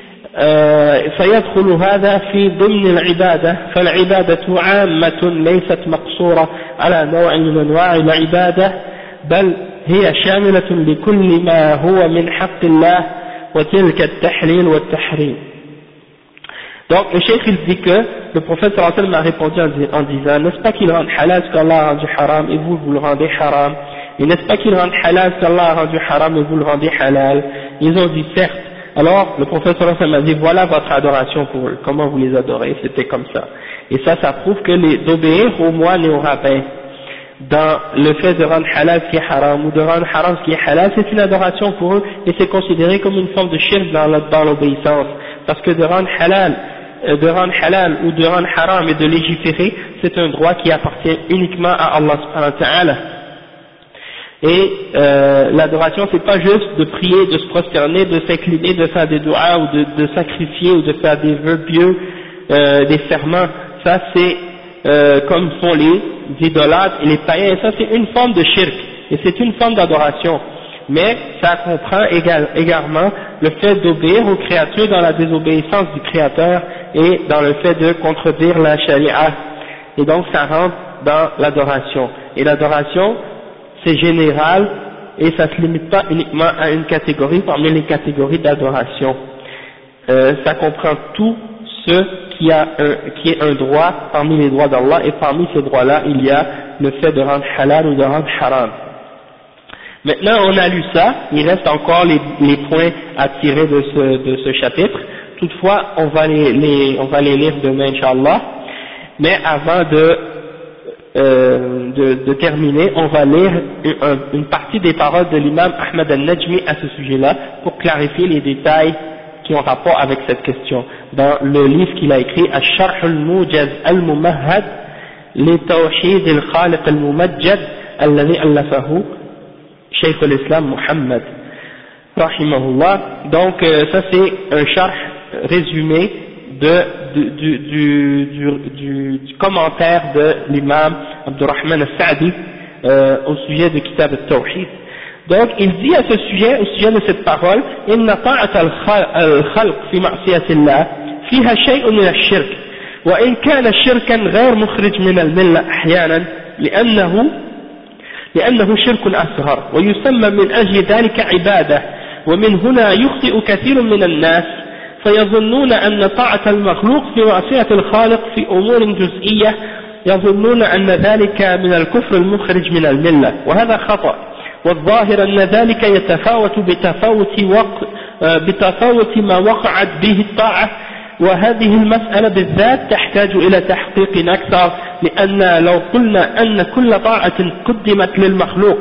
فيدخل هذا في ضمن العبادة فالعبادة عامة ليست مقصورة على نوع من أنواع العبادة بل هي شاملة لكل ما هو من حق الله وتلك التحليل والتحريم. Donc le cheikh il dit que le prophète sallallahu alayhi wa sallam a répondu en disant n'est-ce pas qu'il rend halal ce qu'Allah a rendu haram et vous le rendez haram, et n'est-ce pas qu'il rend halal ce qu'Allah a rendu haram et vous le rendez halal? Ils ont dit certes. Alors le prophète sallallahu alayhi wa sallam a dit voilà votre adoration pour eux, comment vous les adorez, c'était comme ça. Et ça prouve que d'obéir aux moines et aux rabbins dans le fait de rendre halal ce qui est haram ou de rendre haram ce qui est halal, c'est une adoration pour eux et c'est considéré comme une forme de shirk dans l'obéissance, parce que de rendre halal ou de rendre haram et de légiférer, c'est un droit qui appartient uniquement à Allah subhanahu wa ta'ala. Et l'adoration c'est pas juste de prier, de se prosterner, de s'incliner, de faire des doigts ou de sacrifier ou de faire des vœux pieux, des serments, ça c'est comme font les idolâtres et les païens, et ça c'est une forme de shirk, et c'est une forme d'adoration, mais ça comprend également le fait d'obéir aux créatures dans la désobéissance du Créateur et dans le fait de contredire la charia, et donc ça rentre dans l'adoration, et l'adoration c'est général et ça ne se limite pas uniquement à une catégorie parmi les catégories d'adoration. Ça comprend tout ce qui est un droit parmi les droits d'Allah, et parmi ces droits-là, il y a le fait de rendre halal ou de rendre haram. Maintenant, on a lu ça, il reste encore les points à tirer de ce chapitre. Toutefois, on va les lire demain, Inch'Allah. Mais avant de terminer, on va lire une partie des paroles de l'imam Ahmad al-Najmi à ce sujet-là, pour clarifier les détails qui ont rapport avec cette question. Dans le livre qu'il a écrit, Al-Sharh al-Mujaz al-Mumahhad, li Tawhid al-Khaliq al-Mumajjad, alladhi allafahu Shaykh al-Islam Muhammad, rahimahullah. Donc, ça c'est un sharh résumé du commentaire de l'imam Abdurrahman al-Sa'di au sujet de Kitab al-Tawhid. Donc il dit à ce sujet, au sujet de cette parole, inna ta'at al-khalq fi ma'siyatillah fiha shay'un min ash-shirk wa in kana shirkan ghayr mukhrij min al-millah ahyanan لأنه شرك أصغر ويسمى من أجل ذلك عبادة ومن هنا يخطئ كثير من الناس فيظنون أن طاعة المخلوق في معصية الخالق في أمور جزئية يظنون أن ذلك من الكفر المخرج من الملة وهذا خطأ والظاهر أن ذلك يتفاوت بتفاوت ما وقعت به الطاعة وهذه المسألة بالذات تحتاج إلى تحقيق أكثر لأن لو قلنا أن كل طاعة قدمت للمخلوق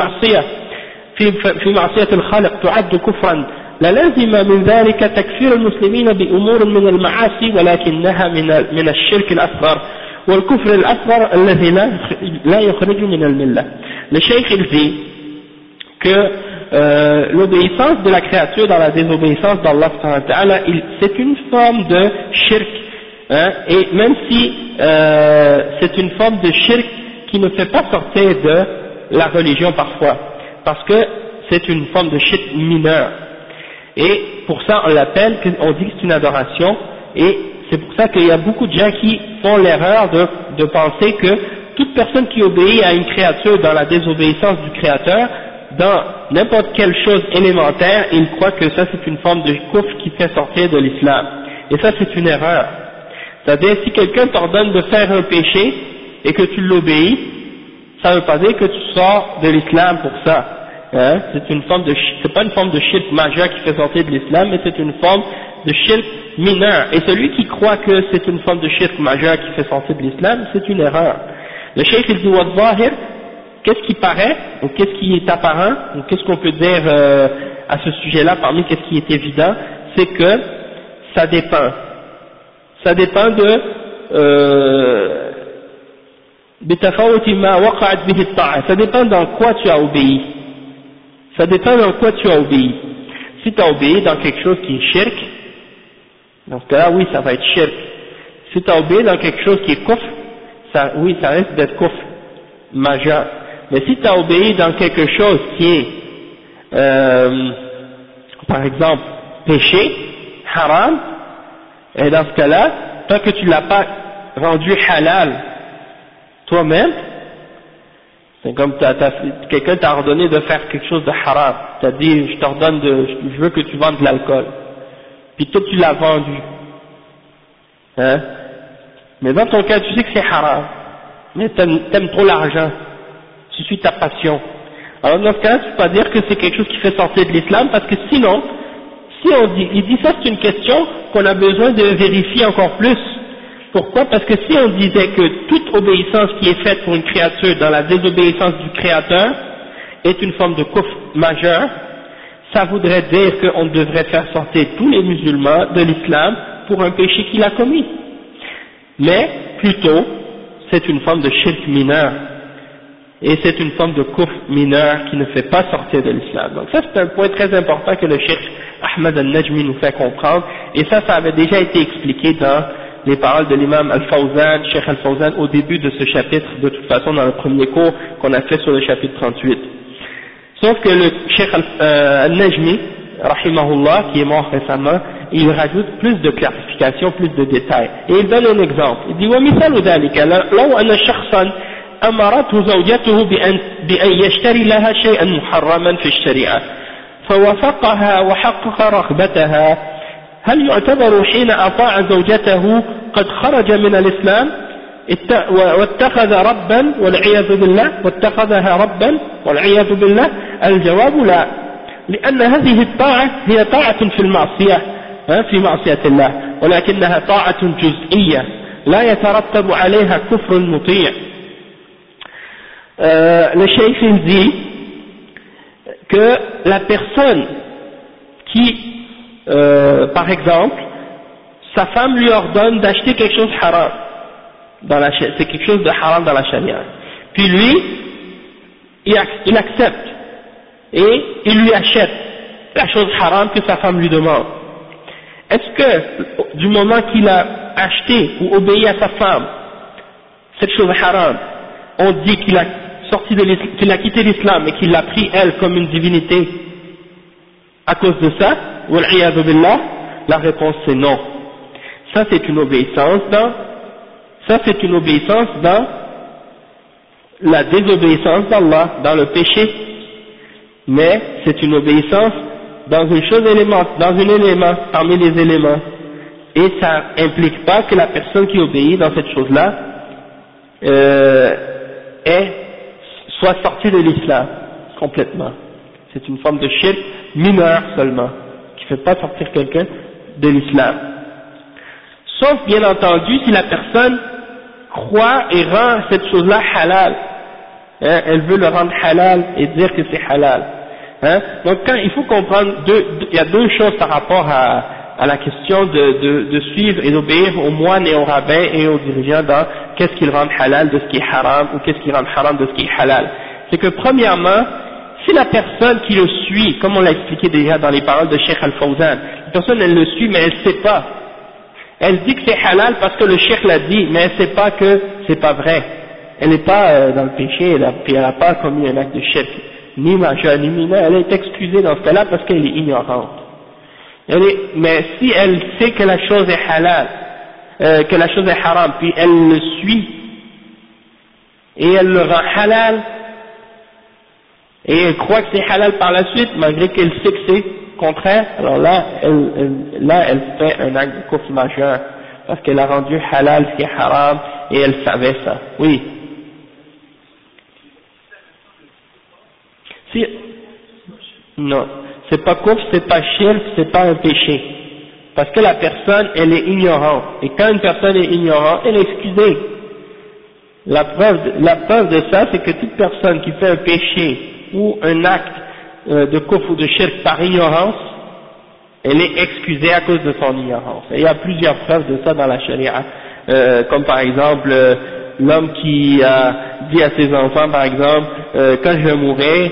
في معصية الخالق تعد كفرا للازم من ذلك تكفير المسلمين بأمور من المعاصي ولكنها من الشرك الأصغر والكفر الأصغر الذي لا يخرج من الملة. Le cheikh il dit que l'obéissance de la créature dans la désobéissance d'Allah, c'est une forme de shirk, hein, et même si c'est une forme de shirk qui ne fait pas sortir de la religion parfois, parce que c'est une forme de shirk mineur, et pour ça on l'appelle, on dit que c'est une adoration, et c'est pour ça qu'il y a beaucoup de gens qui font l'erreur de penser que toute personne qui obéit à une créature dans la désobéissance du créateur, dans n'importe quelle chose élémentaire, il croit que ça c'est une forme de kufr qui fait sortir de l'islam. Et ça c'est une erreur. C'est-à-dire si quelqu'un t'ordonne de faire un péché et que tu l'obéis, ça ne veut pas dire que tu sors de l'islam pour ça. Hein? C'est pas une forme de shirk majeur qui fait sortir de l'islam, mais c'est une forme de shirk mineur. Et celui qui croit que c'est une forme de shirk majeur qui fait sortir de l'islam, c'est une erreur. Le cheikh il dit wa zahir, qu'est-ce qui paraît, ou qu'est-ce qui est apparent, ou qu'est-ce qu'on peut dire à ce sujet-là, parmi qu'est-ce qui est évident, c'est que ça dépend. Ça dépend de ça dépend dans quoi tu as obéi. Ça dépend dans quoi tu as obéi. Si tu as obéi dans quelque chose qui est shirk, dans ce cas-là, oui, ça va être shirk. Si tu as obéi dans quelque chose qui est kufr, oui, ça risque d'être kufr majeur. Mais si tu as obéi dans quelque chose qui est, par exemple, péché, haram, et dans ce cas-là, tant que tu ne l'as pas rendu halal toi-même, c'est comme quelqu'un t'a ordonné de faire quelque chose de haram, t'as dit je veux que tu vendes de l'alcool, puis toi tu l'as vendu, hein, mais dans ton cas tu sais que c'est haram, mais t'aimes trop l'argent, tu suis ta passion. Alors dans ce cas-là, tu ne peux pas dire que c'est quelque chose qui fait sortir de l'islam, parce que sinon, si on dit, il dit ça c'est une question qu'on a besoin de vérifier encore plus. Pourquoi? Parce que si on disait que toute obéissance qui est faite pour une créature dans la désobéissance du créateur est une forme de kufr majeur, ça voudrait dire qu'on devrait faire sortir tous les musulmans de l'islam pour un péché qu'il a commis. Mais plutôt, c'est une forme de shirk mineur. Et c'est une forme de kufr mineur qui ne fait pas sortir de l'islam. Donc ça c'est un point très important que le cheikh Ahmad al-Najmi nous fait comprendre, et ça avait déjà été expliqué dans les paroles de l'imam Al-Fawzan, Cheikh Al-Fawzan, au début de ce chapitre, de toute façon dans le premier cours qu'on a fait sur le chapitre 38. Sauf que le Cheikh Al-Najmi, rahimahullah, qui est mort récemment, il rajoute plus de clarification, plus de détails. Et il donne un exemple. Il dit, وَمِثَالُ ذَلِكَ لَوْ أَنَّ شَخْصًا أمرته زوجته بأن يشتري لها شيئا محرما في الشريعة فوافقها وحقق رغبتها، هل يعتبر حين أطاع زوجته قد خرج من الإسلام واتخذ ربا والعياذ بالله، واتخذها ربا والعياذ بالله؟ الجواب لا، لأن هذه الطاعة هي طاعة في المعصية، في معصية الله، ولكنها طاعة جزئية لا يترتب عليها كفر مطيع. Le cheikh il dit que la personne qui, par exemple, sa femme lui ordonne d'acheter quelque chose haram, c'est quelque chose de haram dans la charia, puis lui, il accepte et il lui achète la chose haram que sa femme lui demande. Est-ce que du moment qu'il a acheté ou obéi à sa femme cette chose haram, on dit qu'il a qu'il a quitté l'islam et qu'il l'a pris elle comme une divinité à cause de ça? Wal-iyadhu billah, la réponse c'est non. Ça c'est une obéissance dans la désobéissance d'Allah, dans le péché, mais c'est une obéissance dans une chose dans un élément parmi les éléments, et ça implique pas que la personne qui obéit dans cette chose-là soit sortie de l'islam complètement. C'est une forme de shirk mineur seulement, qui ne fait pas sortir quelqu'un de l'islam. Sauf bien entendu si la personne croit et rend cette chose-là halal, elle veut le rendre halal et dire que c'est halal. Donc il faut comprendre il y a deux choses par rapport à la question de suivre et d'obéir aux moines et aux rabbins et aux dirigeants dans qu'est-ce qu'ils rendent halal de ce qui est haram ou qu'est-ce qu'ils rendent haram de ce qui est halal. C'est que premièrement, si la personne qui le suit, comme on l'a expliqué déjà dans les paroles de Cheikh Al-Fawzan, la personne elle le suit mais elle ne sait pas, elle dit que c'est halal parce que le Cheikh l'a dit, mais elle ne sait pas que c'est pas vrai, elle n'est pas dans le péché, elle n'a pas commis un acte de shirk, ni majeur ni mineur, elle est excusée dans ce cas-là parce qu'elle est ignorante. Mais si elle sait que la chose est halal, que la chose est haram, puis elle le suit et elle le rend halal et elle croit que c'est halal par la suite malgré qu'elle sait que c'est contraire, alors là elle fait un acte de kufr majeur parce qu'elle a rendu halal ce qui est haram et elle savait ça. Oui. Non, c'est pas kufr, c'est pas shirk, c'est pas un péché. Parce que la personne, elle est ignorante. Et quand une personne est ignorante, elle est excusée. La preuve de ça, c'est que toute personne qui fait un péché ou un acte de kufr ou de shirk par ignorance, elle est excusée à cause de son ignorance. Et il y a plusieurs preuves de ça dans la charia. Comme par exemple, l'homme qui a dit à ses enfants, par exemple, quand je vais mourir,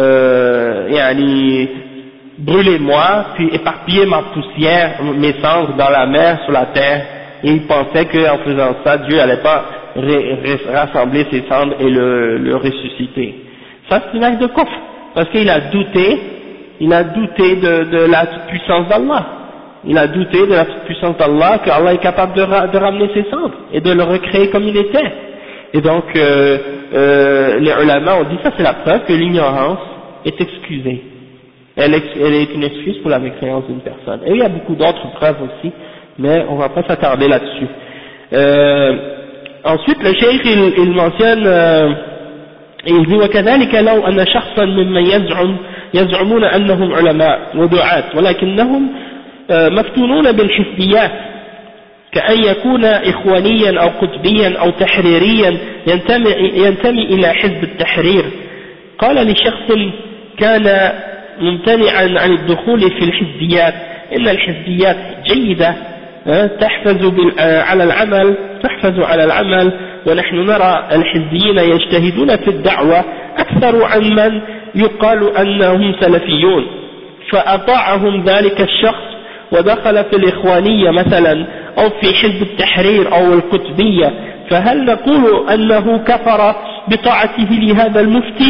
brûlez-moi, puis éparpillez ma poussière, mes cendres dans la mer, sur la terre, et il pensait qu'en faisant ça, Dieu n'allait pas rassembler ses cendres et le ressusciter. Ça c'est un acte de kufr, parce qu'il a douté de la puissance d'Allah. Il a douté de la puissance d'Allah, qu'Allah est capable de ramener ses cendres, et de le recréer comme il était. Et donc, les ulama ont dit ça c'est la preuve que l'ignorance est excusée. Elle est une excuse pour la mécréance d'une personne. Et il y a beaucoup d'autres preuves aussi, mais on ne va pas s'attarder là-dessus. Ensuite, le cheikh il mentionne, il dit وكذلك لو أن شخصا ممن يزعمون أنهم علماء ودعاة ولكنهم مفتونون بالحزبيات كأن يكون إخوانيا أو قطبيا أو تحريريا ينتمي إلى حزب التحرير، قال لشخص كان ممتنعا عن الدخول في الحزبيات إن الحزبيات جيدة تحفز على العمل ونحن نرى الحزبيين يجتهدون في الدعوة أكثر عن من يقال أنهم سلفيون، فأطاعهم ذلك الشخص ودخل في الإخوانية مثلا أو في حزب التحرير أو القطبية، فهل نقول أنه كفر بطاعته لهذا المفتي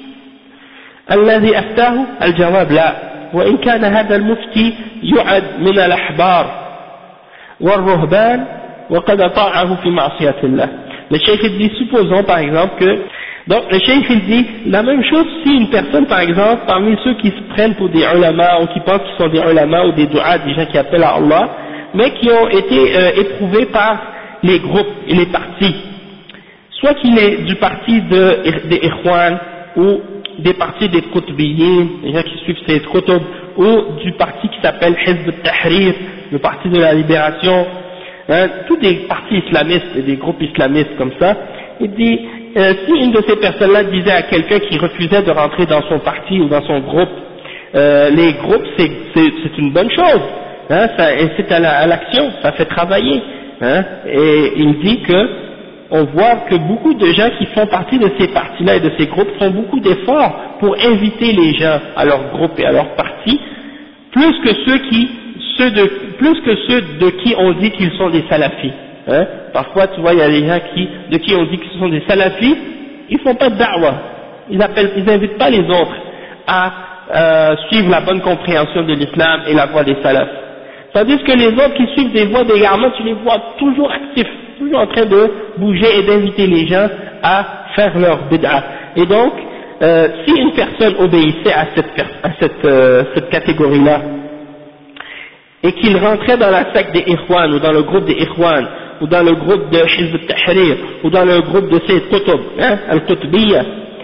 الذي أفتاه؟ الجواب لا، وإن كان هذا المفتي يعد من الأحبار والرهبان وقد أطاعه في معصية الله. Le cheikh il dit, supposons par exemple que, donc le cheikh il dit, la même chose si une personne par exemple, parmi ceux qui se prennent pour des ulama, ou qui pensent qu'ils sont des ulama ou des du'as, des gens qui appellent à Allah, mais qui ont été éprouvés par les groupes et les partis, soit qu'il est du parti des Ikhwan, ou des partis des Qutbiyyin, les gens qui suivent ces Qutb, ou du parti qui s'appelle Hizb al-Tahrir, le parti de la libération, tous des partis islamistes et des groupes islamistes comme ça. Il dit, si une de ces personnes-là disait à quelqu'un qui refusait de rentrer dans son parti ou dans son groupe, les groupes c'est une bonne chose, c'est à l'action, ça fait travailler, et il dit que on voit que beaucoup de gens qui font partie de ces partis-là et de ces groupes font beaucoup d'efforts pour inviter les gens à leur groupe et à leur parti, plus que ceux de qui on dit qu'ils sont des salafis. Parfois, tu vois, il y a des gens de qui on dit qu'ils sont des salafis, ils font pas de da'wah, ils invitent pas les autres à suivre la bonne compréhension de l'islam et la voie des salafs. Tandis que les autres qui suivent des voies d'égarement, tu les vois toujours actifs, toujours en train de bouger et d'inviter les gens à faire leur bid'a. Et donc, si une personne obéissait à cette catégorie-là, et qu'il rentrait dans la secte des Ikhwan, ou dans le groupe des Ikhwan, ou dans le groupe de Hizb al-Tahrir, ou dans le groupe de ces Qutb, al-Qutbiyya,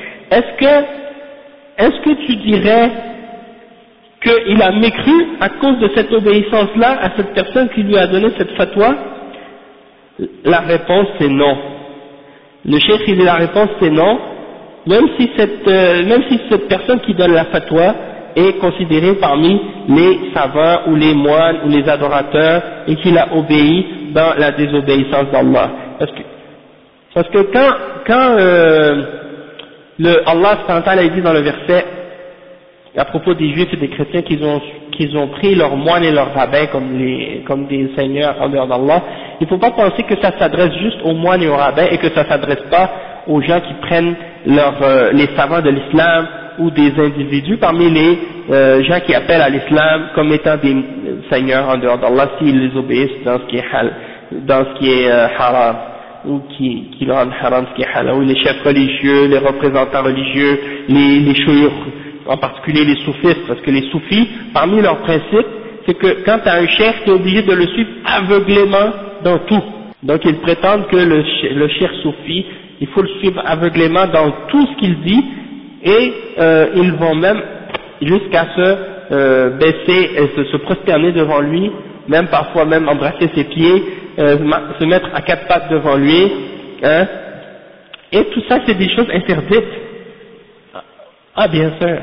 est-ce que tu dirais qu'il a mécru à cause de cette obéissance-là à cette personne qui lui a donné cette fatwa? La réponse c'est non. Le cheikh il dit la réponse c'est non, même si cette personne qui donne la fatwa est considérée parmi les savants ou les moines ou les adorateurs et qu'il a obéi dans la désobéissance d'Allah. Parce que quand Allah a dit dans le verset à propos des juifs et des chrétiens qu'ils ont pris leurs moines et leurs rabbins comme des seigneurs en dehors d'Allah, il ne faut pas penser que ça s'adresse juste aux moines et aux rabbins et que ça ne s'adresse pas aux gens qui prennent les savants de l'islam ou des individus parmi les gens qui appellent à l'islam comme étant des seigneurs en dehors d'Allah s'ils les obéissent dans ce qui est haram, ou qui rendent haram ce qui est halal, ou les chefs religieux, les représentants religieux, les shuyukh, en particulier les soufistes, parce que les soufis, parmi leurs principes, c'est que quand tu as un cheikh, tu es obligé de le suivre aveuglément dans tout. Donc ils prétendent que le cheikh soufi, il faut le suivre aveuglément dans tout ce qu'il dit, et ils vont même jusqu'à se baisser et se prosterner devant lui, même parfois même embrasser ses pieds, se mettre à quatre pattes devant lui, et tout ça c'est des choses interdites. Ah bien sûr,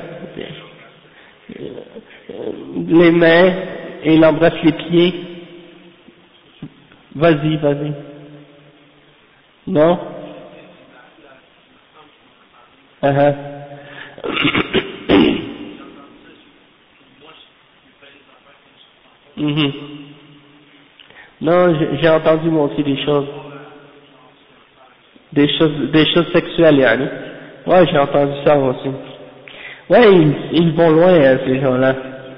les mains, et il embrasse les pieds. Vas-y. Non? Non, j'ai entendu moi aussi des choses sexuelles, yani. Ouais, j'ai entendu ça moi aussi. Ouais, ils vont loin, ces gens-là.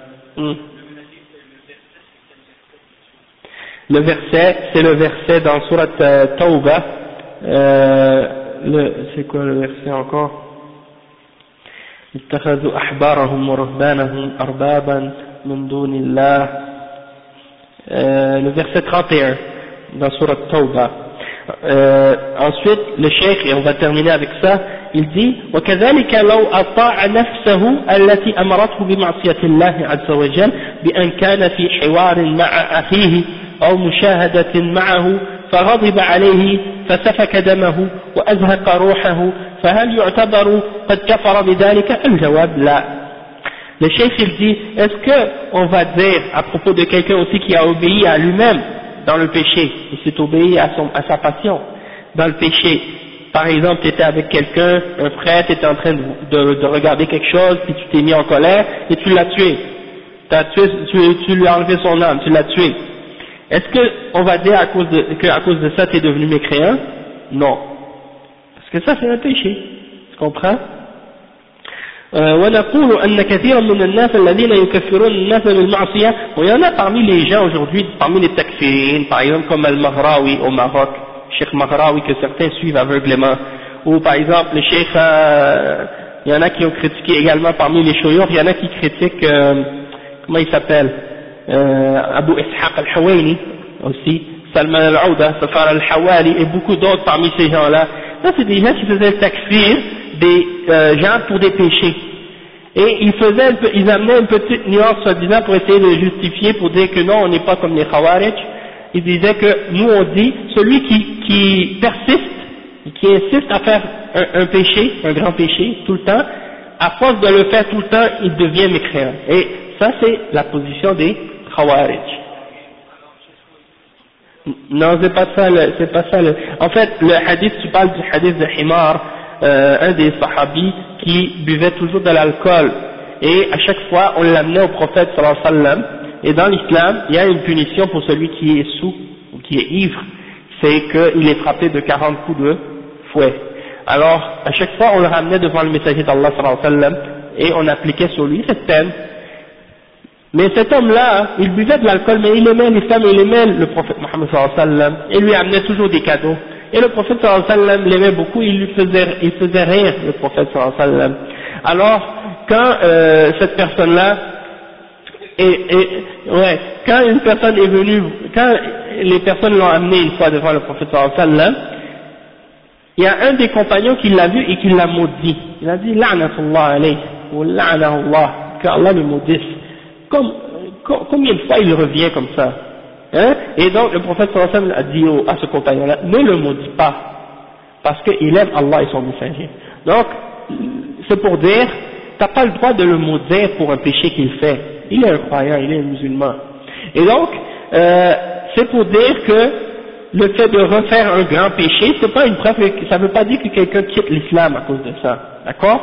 Le verset, c'est le verset dans Surat Tawbah, c'est quoi le verset encore? اتخذوا أحبارهم ورهبانهم أربابا من دون الله, le verset 31 dans Surat Tawbah. Ensuite le cheikh, et on va terminer avec ça, il dit وكذلك لو أطاع نفسه التي أمرته بمعصية الله عز وجل بأن كان في حوار مع أخيه أو مشاهدة معه فغضب عليه فسفك دمه وأزهق روحه فهل يعتبر قد كفر بذلك؟ الجواب لا. Le cheikh il dit, est-ce que on va dire à propos de quelqu'un aussi qui a obéi à lui-même dans le péché, il s'est obéi à sa passion dans le péché? Par exemple, tu étais avec quelqu'un, un frère, tu étais en train de regarder quelque chose, puis tu t'es mis en colère et tu l'as tué. Tu lui as enlevé son âme, tu l'as tué. Est-ce que on va dire qu'à cause de ça tu es devenu mécréant? Non. Parce que ça c'est un péché. Tu comprends? ونقول أن كثيرا من الناس الذين يكفرون الناس بالمعصية, il y en a parmi les gens aujourd'hui, parmi les takfirines, par exemple comme Al-Maghrawi au Maroc, Cheikh Maghraoui que certains suivent aveuglément, ou par exemple le Cheikh, il y en a qui ont critiqué également parmi les chouyours, il y en a qui critiquent, comment il s'appelle, Abu Ishaq al-Hawaini aussi, Salman al-Aouda, Safar al-Hawali et beaucoup d'autres parmi ces gens-là. Ça c'est des gens qui faisaient le takfir des gens pour des péchés. Et ils amenaient une petite nuance soi-disant pour essayer de justifier, pour dire que non, on n'est pas comme les Khawarij. Ils disaient que nous on dit, celui qui persiste, qui insiste à faire un péché, un grand péché, tout le temps, à force de le faire tout le temps, il devient mécréant. Et ça c'est la position des Khawarij. Non, c'est pas ça, en fait, le hadith, tu parles du hadith de Himar, un des sahabis qui buvait toujours de l'alcool, et à chaque fois on l'amenait au prophète sallallahu alayhi wa sallam, et dans l'islam il y a une punition pour celui qui est sous ou qui est ivre, c'est qu'il est frappé de 40 coups de fouet. Alors à chaque fois on le ramenait devant le messager d'Allah sallallahu alayhi wa sallam et on appliquait sur lui cette peine. Mais cet homme-là, il buvait de l'alcool, mais il aimait l'islam, il aimait le prophète Mohammed sallallahu alayhi wa sallam, et lui amenait toujours des cadeaux. Et le prophète sallallahu alayhi wa sallam l'aimait beaucoup, il faisait rire le prophète sallallahu alayhi wa sallam. Alors, quand cette personne-là, quand une personne est venue, quand les personnes l'ont amené une fois devant le prophète sallallahu alayhi wa sallam, il y a un des compagnons qui l'a vu et qui l'a maudit. Il a dit, la'natullah alayhi, ou la'nahullah, qu'Allah le maudisse. Combien de fois il revient comme ça, hein? Et donc le prophète sallallahu alayhi wa sallam a dit à ce compagnon-là, ne le maudis pas, parce qu'il aime Allah et son messager. Donc, c'est pour dire, t'as pas le droit de le maudire pour un péché qu'il fait. Il est un croyant, il est un musulman. Et donc, c'est pour dire que le fait de refaire un grand péché, c'est pas une preuve, ça veut pas dire que quelqu'un quitte l'islam à cause de ça, d'accord?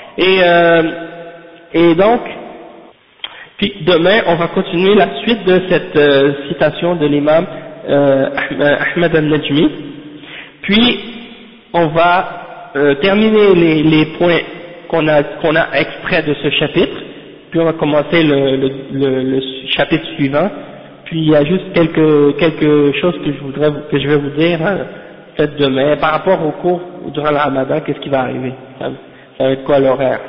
Et donc, puis demain, on va continuer la suite de cette citation de l'imam Ahmed al-Najmi. Puis, on va terminer les points qu'on a extraits de ce chapitre. Puis on va commencer le chapitre suivant. Puis il y a juste quelque chose que je vais vous dire peut-être demain par rapport au cours durant le Ramadan. Qu'est-ce qui va arriver? Ça va être quoi l'horaire?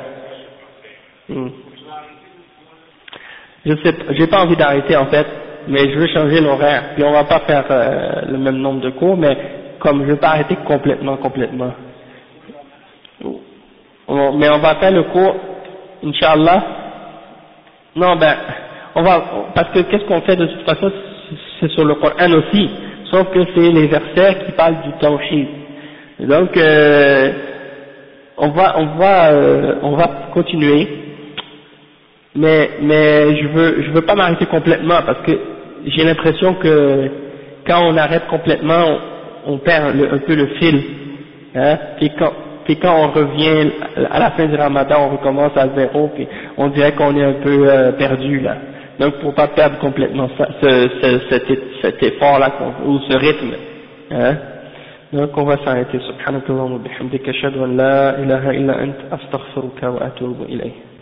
Je sais pas, j'ai pas envie d'arrêter en fait, mais je veux changer l'horaire. Puis on va pas faire le même nombre de cours, mais comme je veux pas arrêter complètement. Mais on va faire le cours, Inch'Allah. Non, parce que qu'est-ce qu'on fait de toute façon, c'est sur le Coran aussi, sauf que c'est les versets qui parlent du Tawhid. Donc, on va continuer. Mais je veux pas m'arrêter complètement parce que j'ai l'impression que quand on arrête complètement, on perd un peu le fil, hein. Puis quand on revient à la fin du Ramadan, on recommence à zéro, puis on dirait qu'on est un peu perdu là. Donc pour pas perdre complètement cet effort-là ou ce rythme, hein. Donc on va s'arrêter. Subhanakallahumma wa bihamdika ashhadu an la ilaha illa anta astaghfiruka wa atubu ilayk.